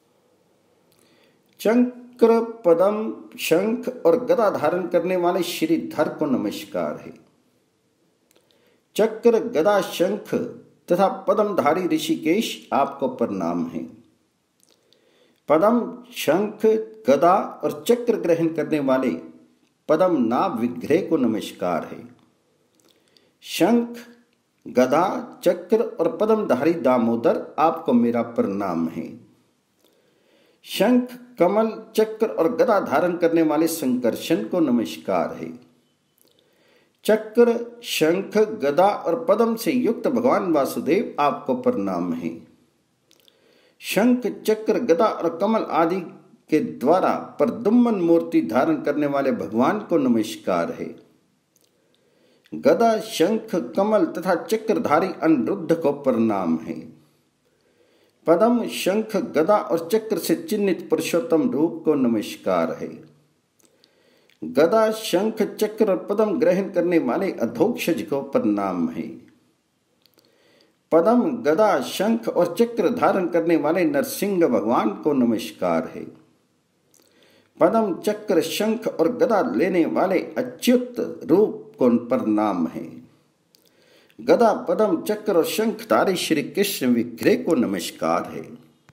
Speaker 1: चक्र, पद्म, शंख और गदा धारण करने वाले श्रीधर को नमस्कार है। चक्र, गदा, शंख तथा पद्मधारी ऋषिकेश आपको प्रणाम है। पद्म, शंख, गदा और चक्र ग्रहण करने वाले पद्मनाभ विग्रह को नमस्कार है। शंख, गदा, चक्र और पद्मधारी दामोदर आपको मेरा प्रणाम है। शंख, कमल, चक्र और गदा धारण करने वाले संकर्षण को नमस्कार है। चक्र, शंख, गदा और पद्म से युक्त भगवान वासुदेव आपको प्रणाम है। शंख, चक्र, गदा और कमल आदि के द्वारा प्रद्युम्न मूर्ति धारण करने वाले भगवान को नमस्कार है। गदा, शंख, कमल तथा चक्रधारी अनिरुद्ध को प्रणाम है। पद्म, शंख, गदा और चक्र से चिन्हित पुरुषोत्तम रूप को नमस्कार है। गदा, शंख, चक्र और पद्म ग्रहण करने वाले अधोक्षज को प्रणाम है। पद्म, गदा, शंख और चक्र धारण करने वाले नरसिंह भगवान को नमस्कार है। पद्म, चक्र, शंख और गदा लेने वाले अच्युत रूप को प्रणाम है। गदा, पद्म, चक्र और शंखधारी श्री कृष्ण विग्रह को नमस्कार है।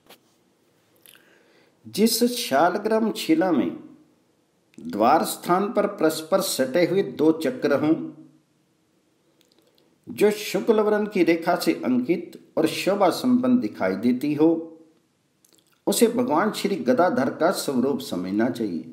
Speaker 1: जिस शालग्राम शिला में द्वार स्थान पर परस्पर सटे हुए दो चक्र हों, जो शुक्ल वर्ण की रेखा से अंकित और शोभा संपन्न दिखाई देती हो, उसे भगवान श्री गदाधर का स्वरूप समझना चाहिए।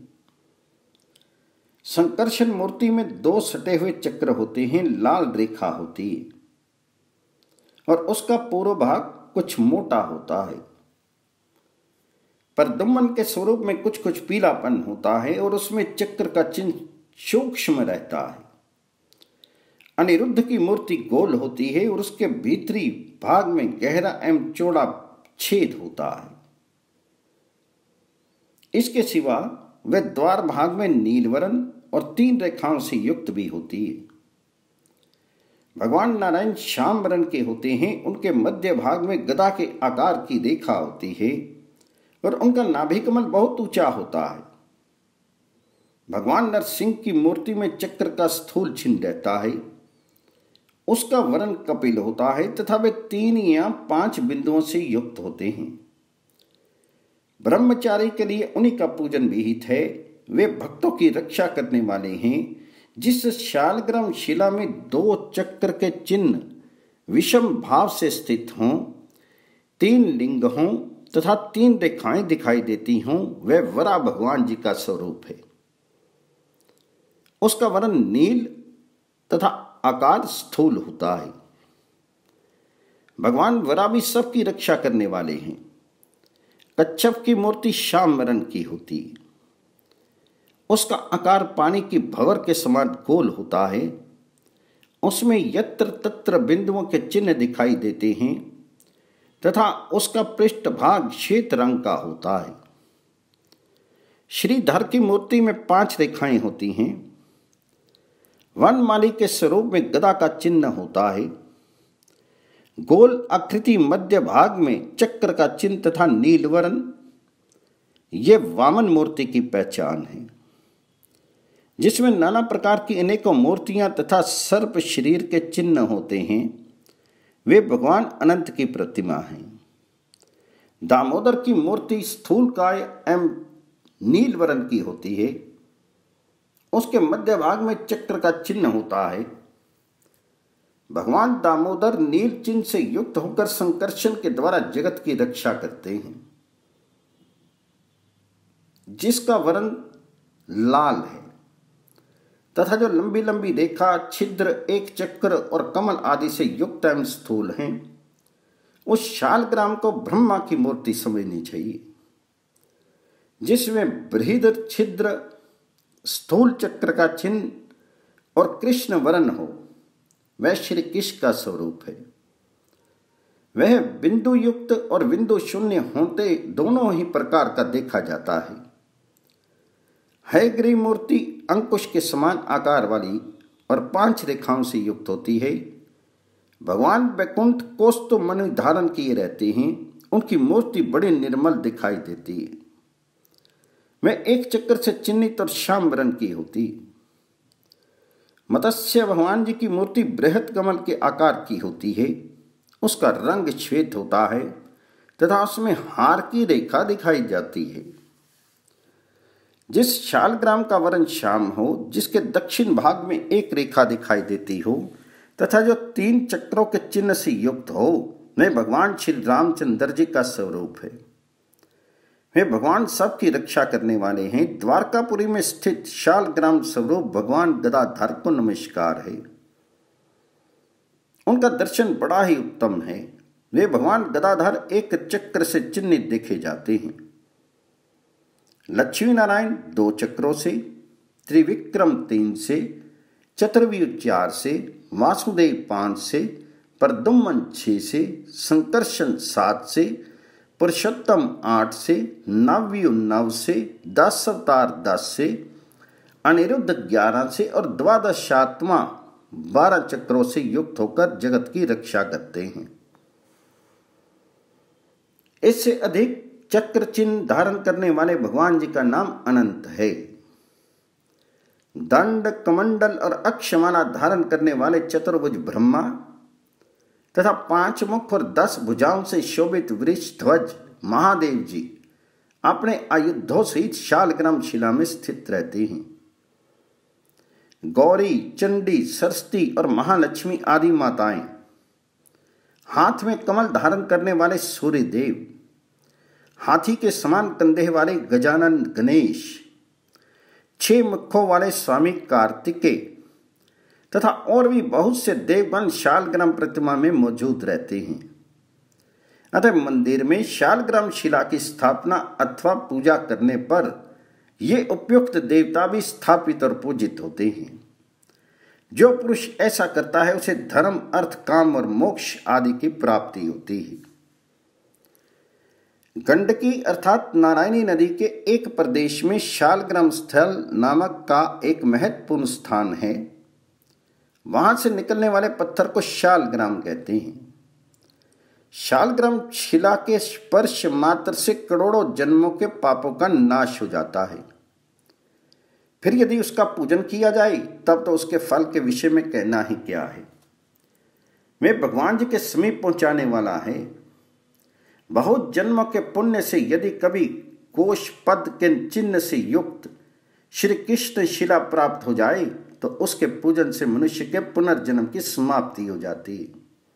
Speaker 1: संकर्षण मूर्ति में दो सटे हुए चक्र होते हैं, लाल रेखा होती है और उसका पूर्व भाग कुछ मोटा होता है। प्रद्युम्न के स्वरूप में कुछ कुछ पीलापन होता है और उसमें चक्र का चिन्ह सूक्ष्म रहता है। अनिरुद्ध की मूर्ति गोल होती है और उसके भीतरी भाग में गहरा एवं चौड़ा छेद होता है। इसके सिवा वह द्वार भाग में नीलवर्ण और तीन रेखाओं से युक्त भी होती है। भगवान नारायण श्याम वर्ण के होते हैं। उनके मध्य भाग में गदा के आकार की रेखा होती है और उनका नाभि कमल बहुत ऊंचा होता है। भगवान नरसिंह की मूर्ति में चक्र का स्थूल चिन्ह रहता है। उसका वर्ण कपिल होता है तथा वे तीन या पांच बिंदुओं से युक्त होते हैं। ब्रह्मचारी के लिए उन्हीं का पूजन विहित है। वे भक्तों की रक्षा करने वाले हैं। जिस शालग्राम शिला में दो चक्र के चिन्ह विषम भाव से स्थित हों, तीन लिंग हों तथा तीन रेखाएं दिखाई देती हों, वह वरा भगवान जी का स्वरूप है। उसका वर्ण नील तथा आकार स्थूल होता है। भगवान वरा भी सबकी रक्षा करने वाले हैं। कच्छप की मूर्ति श्याम वर्ण की होती है। उसका आकार पानी की भंवर के समान गोल होता है। उसमें यत्र तत्र बिंदुओं के चिन्ह दिखाई देते हैं तथा उसका पृष्ठभाग श्वेत रंग का होता है। श्रीधर की मूर्ति में पांच रेखाएं होती हैं। वनमाली के स्वरूप में गदा का चिन्ह होता है। गोल आकृति मध्य भाग में चक्र का चिन्ह तथा नीलवर्ण, ये वामन मूर्ति की पहचान है, जिसमें नाना प्रकार की अनेकों मूर्तियां तथा सर्प शरीर के चिन्ह होते हैं। वे भगवान अनंत की प्रतिमा हैं। दामोदर की मूर्ति स्थूलकाय एवं नील वर्ण की होती है। उसके मध्य भाग में चक्र का चिन्ह होता है। भगवान दामोदर नील चिन्ह से युक्त होकर संकर्षण के द्वारा जगत की रक्षा करते हैं, जिसका वर्ण लाल है तथा जो लंबी लंबी रेखा, छिद्र, एक चक्र और कमल आदि से युक्त एवं स्थूल हैं, उस शालग्राम को ब्रह्मा की मूर्ति समझनी चाहिए, जिसमें बृहद छिद्र, स्थूल चक्र का चिन्ह और कृष्ण वर्ण हो। वह श्री कृष्ण का स्वरूप है। वह बिंदु युक्त और बिंदु शून्य होते दोनों ही प्रकार का देखा जाता है। हयग्रीव मूर्ति अंकुश के समान आकार वाली और पांच रेखाओं से युक्त होती है। भगवान वैकुंठ कौस्तुभ मणि धारण किए रहते हैं। उनकी मूर्ति बड़ी निर्मल दिखाई देती है। वह एक चक्र से चिन्हित और श्याम वर्ण की होती है। मत्स्य भगवान जी की मूर्ति बृहत कमल के आकार की होती है। उसका रंग श्वेत होता है तथा उसमें हार की रेखा दिखाई जाती है। जिस शालग्राम का वर्ण श्याम हो, जिसके दक्षिण भाग में एक रेखा दिखाई देती हो तथा जो तीन चक्रों के चिन्ह से युक्त हो, वह भगवान श्री रामचंद्र जी का स्वरूप है। वे भगवान सबकी रक्षा करने वाले हैं। द्वारकापुरी में स्थित शालग्राम स्वरूप भगवान गदाधर को नमस्कार है। उनका दर्शन बड़ा ही उत्तम है। वे भगवान गदाधर एक चक्र से चिन्हित देखे जाते हैं। लक्ष्मी नारायण दो चक्रों से, त्रिविक्रम तीन से, चतुर्व्यूह चार से, वासुदेव पांच से, प्रद्युम्न छह से, संकर्षण सात से, पुरुषोत्तम आठ से, नवव्यूह नौ से, दस अवतार दस से, अनिरुद्ध ग्यारह से और द्वादशात्मा बारह चक्रों से युक्त होकर जगत की रक्षा करते हैं। इससे अधिक चक्र चिन्ह धारण करने वाले भगवान जी का नाम अनंत है। दंड, कमंडल और अक्षमाला धारण करने वाले चतुर्भुज ब्रह्मा तथा पांच मुख और दस भुजाओं से शोभित वृष ध्वज महादेव जी अपने आयुधों सहित शालग्राम शिला में स्थित रहते हैं। गौरी, चंडी, सरस्वती और महालक्ष्मी आदि माताएं, हाथ में कमल धारण करने वाले सूर्य देव, हाथी के समान कंधे वाले गजानन गणेश, छह मुखों वाले स्वामी कार्तिकेय तथा और भी बहुत से देवगण शालग्राम प्रतिमा में मौजूद रहते हैं। अतः मंदिर में शालग्राम शिला की स्थापना अथवा पूजा करने पर ये उपयुक्त देवता भी स्थापित और पूजित होते हैं। जो पुरुष ऐसा करता है उसे धर्म, अर्थ, काम और मोक्ष आदि की प्राप्ति होती है। गंडकी अर्थात नारायणी नदी के एक प्रदेश में शालग्राम स्थल नामक का एक महत्वपूर्ण स्थान है। वहां से निकलने वाले पत्थर को शालग्राम कहते हैं। शालग्राम शिला के स्पर्श मात्र से करोड़ों जन्मों के पापों का नाश हो जाता है। फिर यदि उसका पूजन किया जाए तब तो उसके फल के विषय में कहना ही क्या है। वे भगवान जी के समीप पहुंचाने वाला है। बहुत जन्मों के पुण्य से यदि कभी कोश पद के चिन्ह से युक्त श्री कृष्ण शिला प्राप्त हो जाए तो उसके पूजन से मनुष्य के पुनर्जन्म की समाप्ति हो जाती है।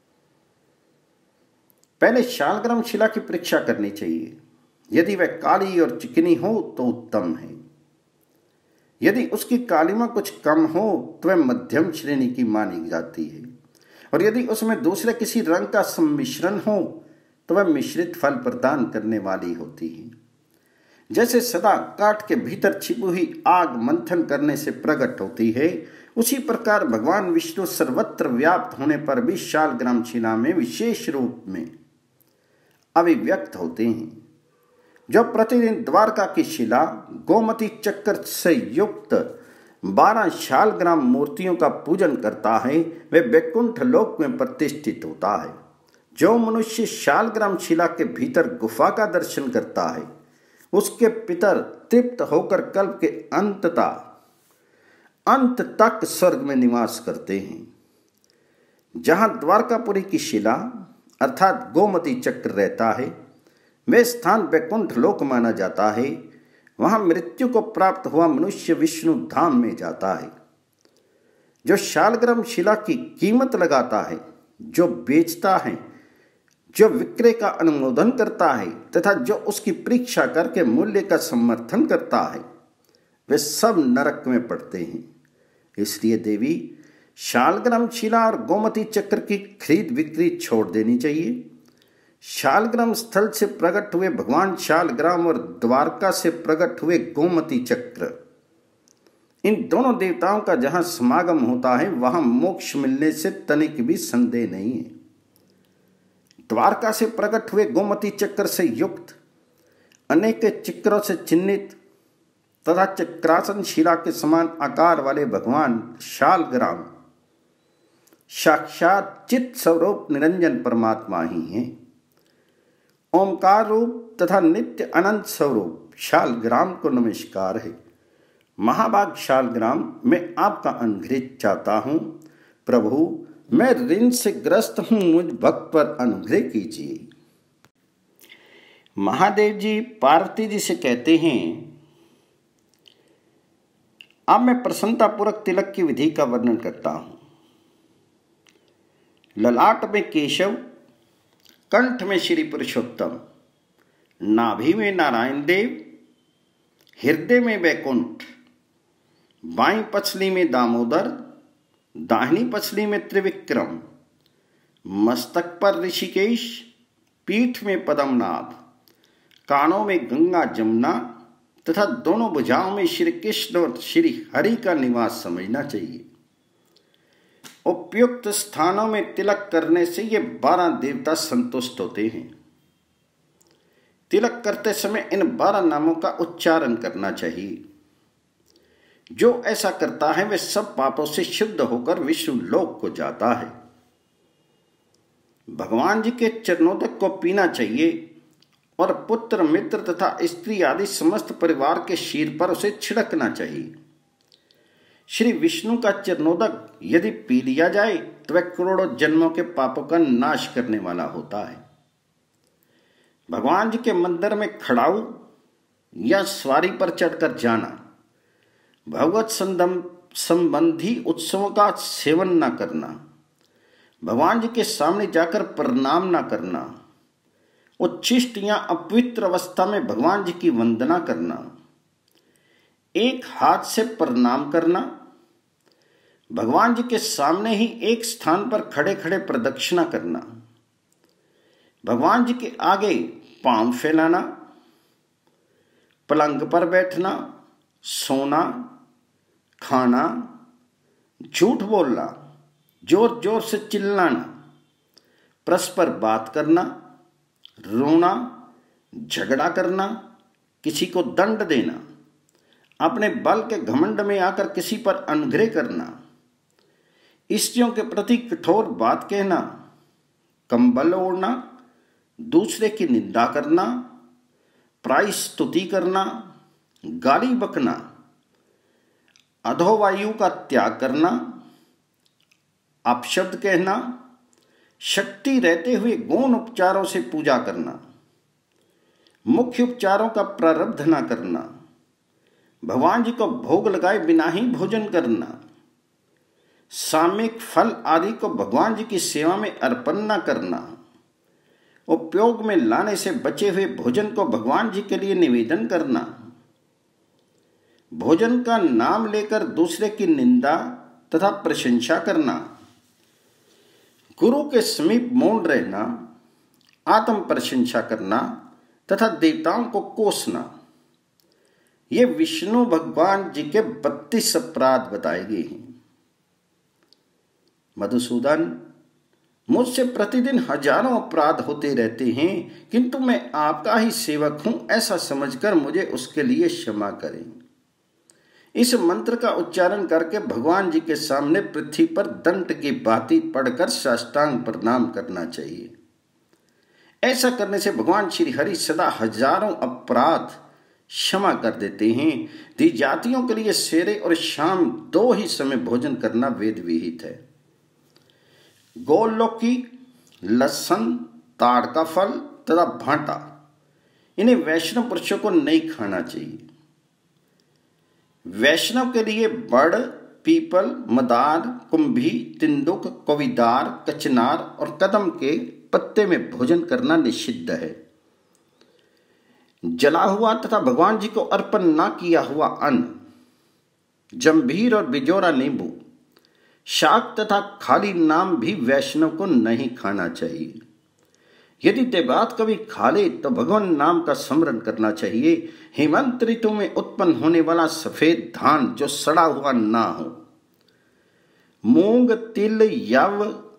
Speaker 1: पहले शालग्राम शिला की परीक्षा करनी चाहिए। यदि वह काली और चिकनी हो तो उत्तम है। यदि उसकी कालिमा कुछ कम हो तो वह मध्यम श्रेणी की मानी जाती है, और यदि उसमें दूसरे किसी रंग का सम्मिश्रण हो तो वह मिश्रित फल प्रदान करने वाली होती है। जैसे सदा काठ के भीतर छिपी हुई आग मंथन करने से प्रकट होती है, उसी प्रकार भगवान विष्णु सर्वत्र व्याप्त होने पर भी शालग्राम शिला में विशेष रूप में अभिव्यक्त होते हैं। जो प्रतिदिन द्वारका की शिला गोमती चक्र से युक्त बारह शालग्राम मूर्तियों का पूजन करता है, वह वैकुंठ लोक में प्रतिष्ठित होता है। जो मनुष्य शालग्राम शिला के भीतर गुफा का दर्शन करता है, उसके पितर तृप्त होकर कल्प के अंतता अंत तक स्वर्ग में निवास करते हैं। जहां द्वारकापुरी की शिला अर्थात गोमती चक्र रहता है, वह स्थान वैकुंठ लोक माना जाता है। वहां मृत्यु को प्राप्त हुआ मनुष्य विष्णु धाम में जाता है। जो शालग्राम शिला की कीमत लगाता है, जो बेचता है, जो विक्रय का अनुमोदन करता है तथा जो उसकी परीक्षा करके मूल्य का समर्थन करता है, वे सब नरक में पड़ते हैं। इसलिए देवी, शालग्राम शिला और गोमती चक्र की खरीद बिक्री छोड़ देनी चाहिए। शालग्राम स्थल से प्रकट हुए भगवान शालग्राम और द्वारका से प्रकट हुए गोमती चक्र, इन दोनों देवताओं का जहां समागम होता है वहां मोक्ष मिलने से तनिक भी संदेह नहीं है। द्वारका से प्रकट हुए गोमती चक्र से युक्त अनेक चक्रों से चिन्हित तथा चक्रासन शिला के समान आकार वाले भगवान शालग्राम साक्षात चित स्वरूप निरंजन परमात्मा ही हैं। ओंकार रूप तथा नित्य अनंत स्वरूप शालग्राम को नमस्कार है। महाभाग शालग्राम, मैं आपका अनुग्रह चाहता हूँ। प्रभु, मैं ऋण से ग्रस्त हूँ, मुझ भक्त पर अनुग्रह कीजिए। महादेव जी पार्वती जी से कहते हैं, अब मैं प्रसन्नतापूर्वक तिलक की विधि का वर्णन करता हूँ। ललाट में केशव, कंठ में श्री पुरुषोत्तम, नाभि में नारायण देव, हृदय में वैकुंठ, बाईं पसली में दामोदर, दाहिनी पसली में त्रिविक्रम, मस्तक पर ऋषिकेश, पीठ में पद्मनाभ, कानों में गंगा जमुना तथा दोनों भुजाओं में श्री कृष्ण और श्री हरि का निवास समझना चाहिए। उपयुक्त स्थानों में तिलक करने से ये बारह देवता संतुष्ट होते हैं। तिलक करते समय इन बारह नामों का उच्चारण करना चाहिए। जो ऐसा करता है वह सब पापों से शुद्ध होकर विष्णु लोक को जाता है। भगवान जी के चरणोदक को पीना चाहिए और पुत्र, मित्र तथा स्त्री आदि समस्त परिवार के शीर पर उसे छिड़कना चाहिए। श्री विष्णु का चरणोदक यदि पी लिया जाए तो वह करोड़ों जन्मों के पापों का नाश करने वाला होता है। भगवान जी के मंदिर में खड़ाऊ या सवारी पर चढ़कर जाना, भगवत संबंधी उत्सवों का सेवन न करना, भगवान जी के सामने जाकर प्रणाम न करना, उच्छिष्ट या अपवित्र अवस्था में भगवान जी की वंदना करना, एक हाथ से प्रणाम करना, भगवान जी के सामने ही एक स्थान पर खड़े खड़े प्रदक्षिणा करना, भगवान जी के आगे पांव फैलाना, पलंग पर बैठना, सोना, खाना, झूठ बोलना, जोर जोर से चिल्लाना, परस्पर बात करना, रोना, झगड़ा करना, किसी को दंड देना, अपने बल के घमंड में आकर किसी पर अनुग्रह करना, स्त्रियों के प्रति कठोर बात कहना, कंबल ओढ़ना, दूसरे की निंदा करना, प्राय स्तुति करना, गाली बकना, अधोवायु का त्याग करना, अपशब्द कहना, शक्ति रहते हुए गौण उपचारों से पूजा करना, मुख्य उपचारों का प्रारब्ध न करना, भगवान जी को भोग लगाए बिना ही भोजन करना, सामयिक फल आदि को भगवान जी की सेवा में अर्पण न करना, उपयोग में लाने से बचे हुए भोजन को भगवान जी के लिए निवेदन करना, भोजन का नाम लेकर दूसरे की निंदा तथा प्रशंसा करना, गुरु के समीप मौन रहना, आत्म प्रशंसा करना तथा देवताओं को कोसना, ये विष्णु भगवान जी के बत्तीस अपराध बताए गए हैं। मधुसूदन, मुझसे प्रतिदिन हजारों अपराध होते रहते हैं, किंतु मैं आपका ही सेवक हूं ऐसा समझकर मुझे उसके लिए क्षमा करें। इस मंत्र का उच्चारण करके भगवान जी के सामने पृथ्वी पर दंड की भांति पड़कर साष्टांग प्रणाम करना चाहिए। ऐसा करने से भगवान श्री हरि सदा हजारों अपराध क्षमा कर देते हैं। दी जातियों के लिए सवेरे और शाम दो ही समय भोजन करना वेद विहित है। गोलौकी, लहसुन, ताड़ का फल तथा भांटा, इन्हें वैष्णव पुरुषों को नहीं खाना चाहिए। वैष्णव के लिए बड़, पीपल, मदार, कुंभी, तिंदुक, कविदार, कचनार और कदम के पत्ते में भोजन करना निषिद्ध है। जला हुआ तथा भगवान जी को अर्पण न किया हुआ अन्न, जंभीर और बिजोरा नींबू, शाक तथा खाली नाम भी वैष्णव को नहीं खाना चाहिए। यदि देवात कभी खा ले तो भगवान नाम का स्मरण करना चाहिए। हेमंत ऋतु में उत्पन्न होने वाला सफेद धान जो सड़ा हुआ ना हो, मूंग, तिल, यव,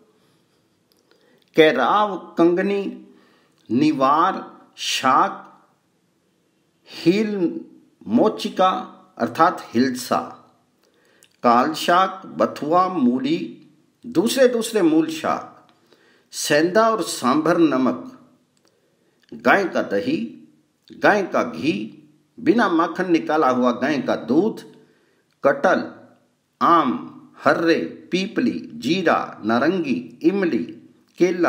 Speaker 1: कैराव, कंगनी, निवार, शाक, हील, मोचिका अर्थात हिलसा, काल शाक, बथुआ, मूली, दूसरे दूसरे मूल शाक, सेंधा और सांभर नमक, गाय का दही, गाय का घी, बिना माखन निकाला हुआ गाय का दूध, कटल, आम, हर्रे, पीपली, जीरा, नारंगी, इमली, केला,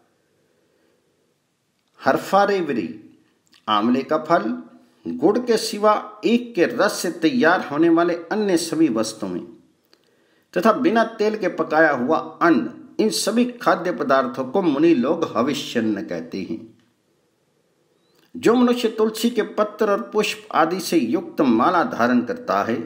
Speaker 1: हरफारेवरी, आंवले का फल, गुड़ के सिवा ईख के रस से तैयार होने वाले अन्य सभी वस्तुएं तथा बिना तेल के पकाया हुआ अन्न, इन सभी खाद्य पदार्थों को मुनि लोग हविष्यन्न कहते हैं। जो मनुष्य तुलसी के पत्र और पुष्प आदि से युक्त माला धारण करता है,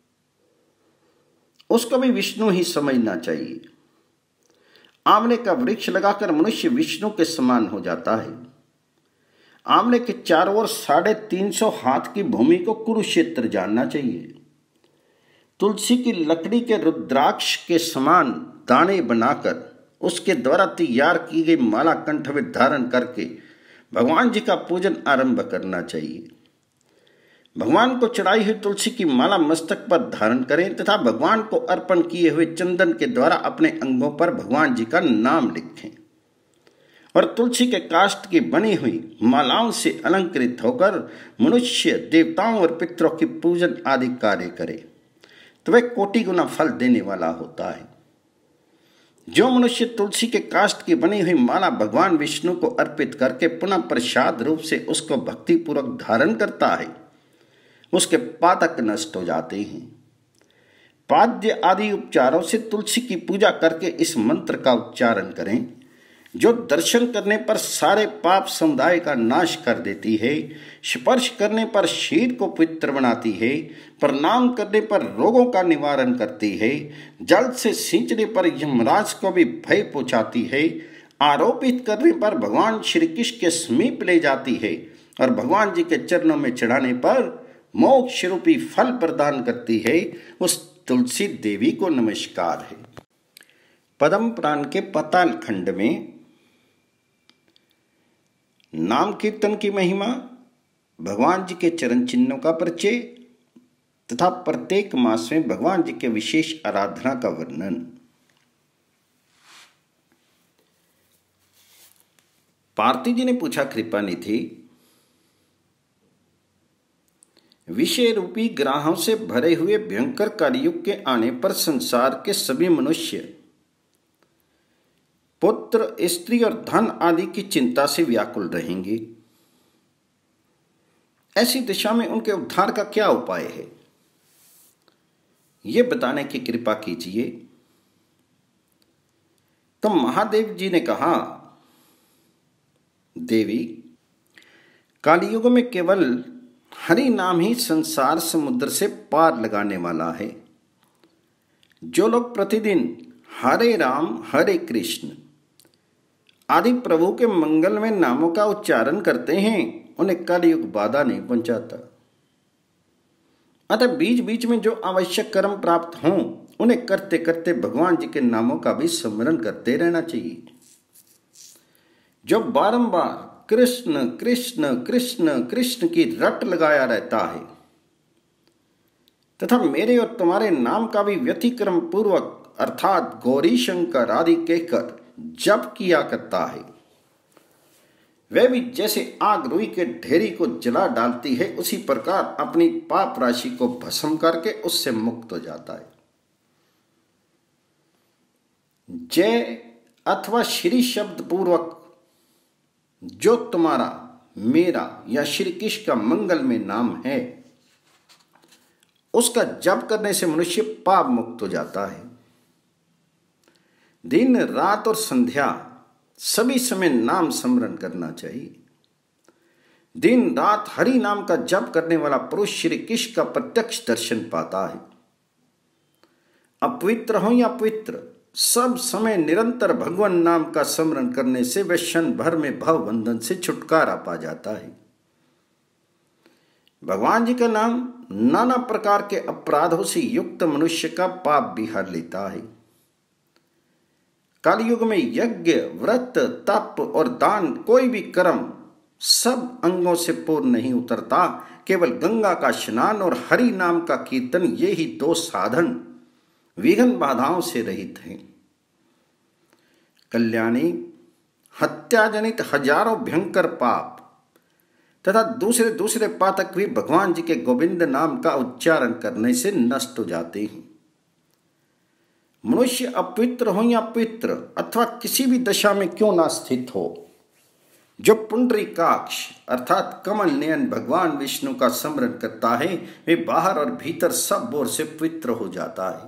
Speaker 1: उसको भी विष्णु ही समझना चाहिए। आंवले का वृक्ष लगाकर मनुष्य विष्णु के समान हो जाता है। आंवले के चारों ओर साढ़े तीन सौ हाथ की भूमि को कुरुक्षेत्र जानना चाहिए। तुलसी की लकड़ी के रुद्राक्ष के समान दाने बनाकर उसके द्वारा तैयार की गई माला कंठ में धारण करके भगवान जी का पूजन आरंभ करना चाहिए। भगवान को चढ़ाई हुई तुलसी की माला मस्तक पर धारण करें तथा भगवान को अर्पण किए हुए चंदन के द्वारा अपने अंगों पर भगवान जी का नाम लिखें और तुलसी के काष्ठ की बनी हुई मालाओं से अलंकृत होकर मनुष्य, देवताओं और पितरों की पूजन आदि कार्य करे तो वह कोटि गुना फल देने वाला होता है। जो मनुष्य तुलसी के काष्ठ की बनी हुई माला भगवान विष्णु को अर्पित करके पुनः प्रसाद रूप से उसको भक्ति पूर्वक धारण करता है, उसके पातक नष्ट हो जाते हैं। पाद्य आदि उपचारों से तुलसी की पूजा करके इस मंत्र का उच्चारण करें, जो दर्शन करने पर सारे पाप समुदाय का नाश कर देती है, स्पर्श करने पर शरीर को पवित्र बनाती है, प्रणाम करने पर रोगों का निवारण करती है, जल से सींचने पर यमराज को भी भय पहुंचाती है, आरोपित करने पर भगवान श्री कृष्ण के समीप ले जाती है और भगवान जी के चरणों में चढ़ाने पर मोक्ष रूपी फल प्रदान करती है। उस तुलसी देवी को नमस्कार है। पद्म पुराण के पाताल खंड में नाम कीर्तन की महिमा, भगवान जी के चरण चिन्हों का परिचय तथा प्रत्येक मास में भगवान जी के विशेष आराधना का वर्णन। पार्थिव जी ने पूछा, कृपा निधि, विषय रूपी ग्राहों से भरे हुए भयंकर कलयुग के आने पर संसार के सभी मनुष्य पुत्र, स्त्री और धन आदि की चिंता से व्याकुल रहेंगे। ऐसी दिशा में उनके उद्धार का क्या उपाय है, ये बताने की कृपा कीजिए। तो महादेव जी ने कहा, देवी, कलयुग में केवल हरि नाम ही संसार समुद्र से पार लगाने वाला है। जो लोग प्रतिदिन हरे राम हरे कृष्ण आदि प्रभु के मंगल में नामों का उच्चारण करते हैं, उन्हें कलयुग बाधा नहीं पहुंचाता। अतः बीच बीच में जो आवश्यक कर्म प्राप्त हों, उन्हें करते करते भगवान जी के नामों का भी स्मरण करते रहना चाहिए। जो बारंबार कृष्ण कृष्ण कृष्ण कृष्ण की रट लगाया रहता है तथा मेरे और तुम्हारे नाम का भी व्यतिक्रम पूर्वक अर्थात गौरी शंकर आदि कहकर जप किया करता है, वह भी जैसे आग रुई के ढेरी को जला डालती है, उसी प्रकार अपनी पाप राशि को भस्म करके उससे मुक्त हो जाता है। जय अथवा श्री शब्द पूर्वक जो तुम्हारा, मेरा या श्री कृष्ण का मंगल में नाम है, उसका जप करने से मनुष्य पाप मुक्त हो जाता है। दिन रात और संध्या सभी समय नाम स्मरण करना चाहिए। दिन रात हरि नाम का जप करने वाला पुरुष श्री कृष्ण का प्रत्यक्ष दर्शन पाता है। अपवित्र हो या पवित्र, सब समय निरंतर भगवान नाम का स्मरण करने से वह क्षण भर में भव बंधन से छुटकारा पा जाता है। भगवान जी का नाम नाना प्रकार के अपराधों से युक्त मनुष्य का पाप भी हर लेता है। कलयुग में यज्ञ, व्रत, तप और दान कोई भी कर्म सब अंगों से पूर्ण नहीं उतरता। केवल गंगा का स्नान और हरि नाम का कीर्तन, ये ही दो साधन विघ्न बाधाओं से रहित हैं। कल्याणी, हत्या जनित हजारों भयंकर पाप तथा दूसरे दूसरे पातक भी भगवान जी के गोविंद नाम का उच्चारण करने से नष्ट हो जाते हैं। मनुष्य अपवित्र हो या पवित्र अथवा किसी भी दशा में क्यों ना स्थित हो, जो पुंडरीकाक्ष अर्थात कमल नयन भगवान विष्णु का स्मरण करता है, वे बाहर और भीतर सब ओर से पवित्र हो जाता है।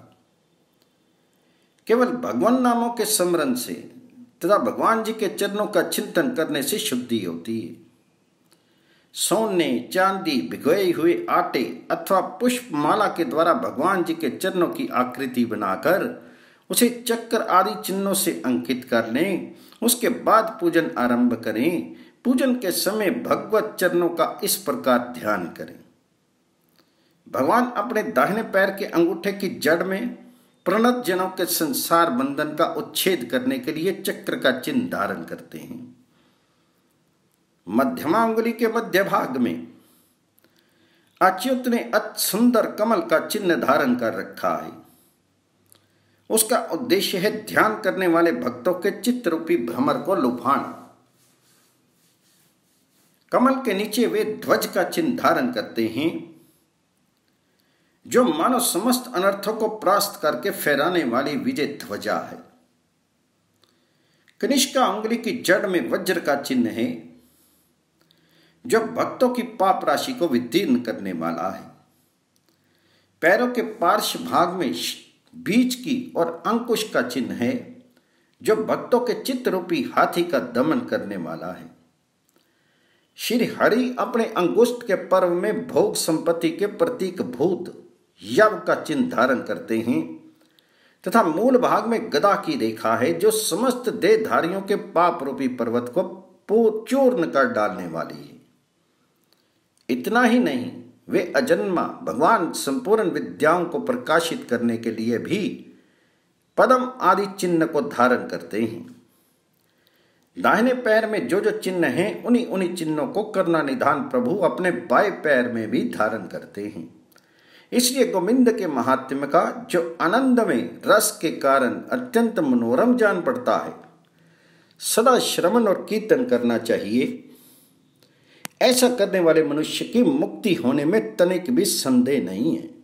Speaker 1: केवल भगवान नामों के स्मरण से तथा भगवान जी के चरणों का चिंतन करने से शुद्धि होती है। सोने, चांदी, भिगोए हुए आटे अथवा पुष्प माला के द्वारा भगवान जी के चरणों की आकृति बनाकर उसे चक्र आदि चिन्हों से अंकित कर लें। उसके बाद पूजन आरंभ करें। पूजन के समय भगवत चरणों का इस प्रकार ध्यान करें। भगवान अपने दाहिने पैर के अंगूठे की जड़ में प्रणत जनों के संसार बंधन का उच्छेद करने के लिए चक्र का चिन्ह धारण करते हैं। मध्यमा अंगुली के मध्य भाग में अच्युत ने अति सुंदर कमल का चिन्ह धारण कर रखा है। उसका उद्देश्य है ध्यान करने वाले भक्तों के चित्त रूपी भ्रमर को लुभाना। कमल के नीचे वे ध्वज का चिन्ह धारण करते हैं, जो मानो समस्त अनर्थों को परास्त करके फहराने वाली विजय ध्वजा है। कनिष्का अंगुली की जड़ में वज्र का चिन्ह है, जो भक्तों की पाप राशि को विदीर्ण करने वाला है। पैरों के पार्श्व भाग में बीज की और अंकुश का चिन्ह है, जो भक्तों के चित्त रूपी हाथी का दमन करने वाला है। श्री हरि अपने अंगुष्ठ के पर्व में भोग संपत्ति के प्रतीक भूत यव का चिन्ह धारण करते हैं तथा मूल भाग में गदा की रेखा है, जो समस्त देहधारियों के पाप रूपी पर्वत को चूर्ण कर डालने वाली है। इतना ही नहीं, वे अजन्मा भगवान संपूर्ण विद्याओं को प्रकाशित करने के लिए भी पद्म आदि चिन्ह को धारण करते हैं। दाहिने पैर में जो जो चिन्ह हैं, उन्हीं उन्हीं चिन्हों को करुणानिधान प्रभु अपने बाएं पैर में भी धारण करते हैं। इसलिए गोविंद के महात्म्य का जो आनंद में रस के कारण अत्यंत मनोरम जान पड़ता है, सदा श्रवण और कीर्तन करना चाहिए। ऐसा करने वाले मनुष्य की मुक्ति होने में तनिक भी संदेह नहीं है।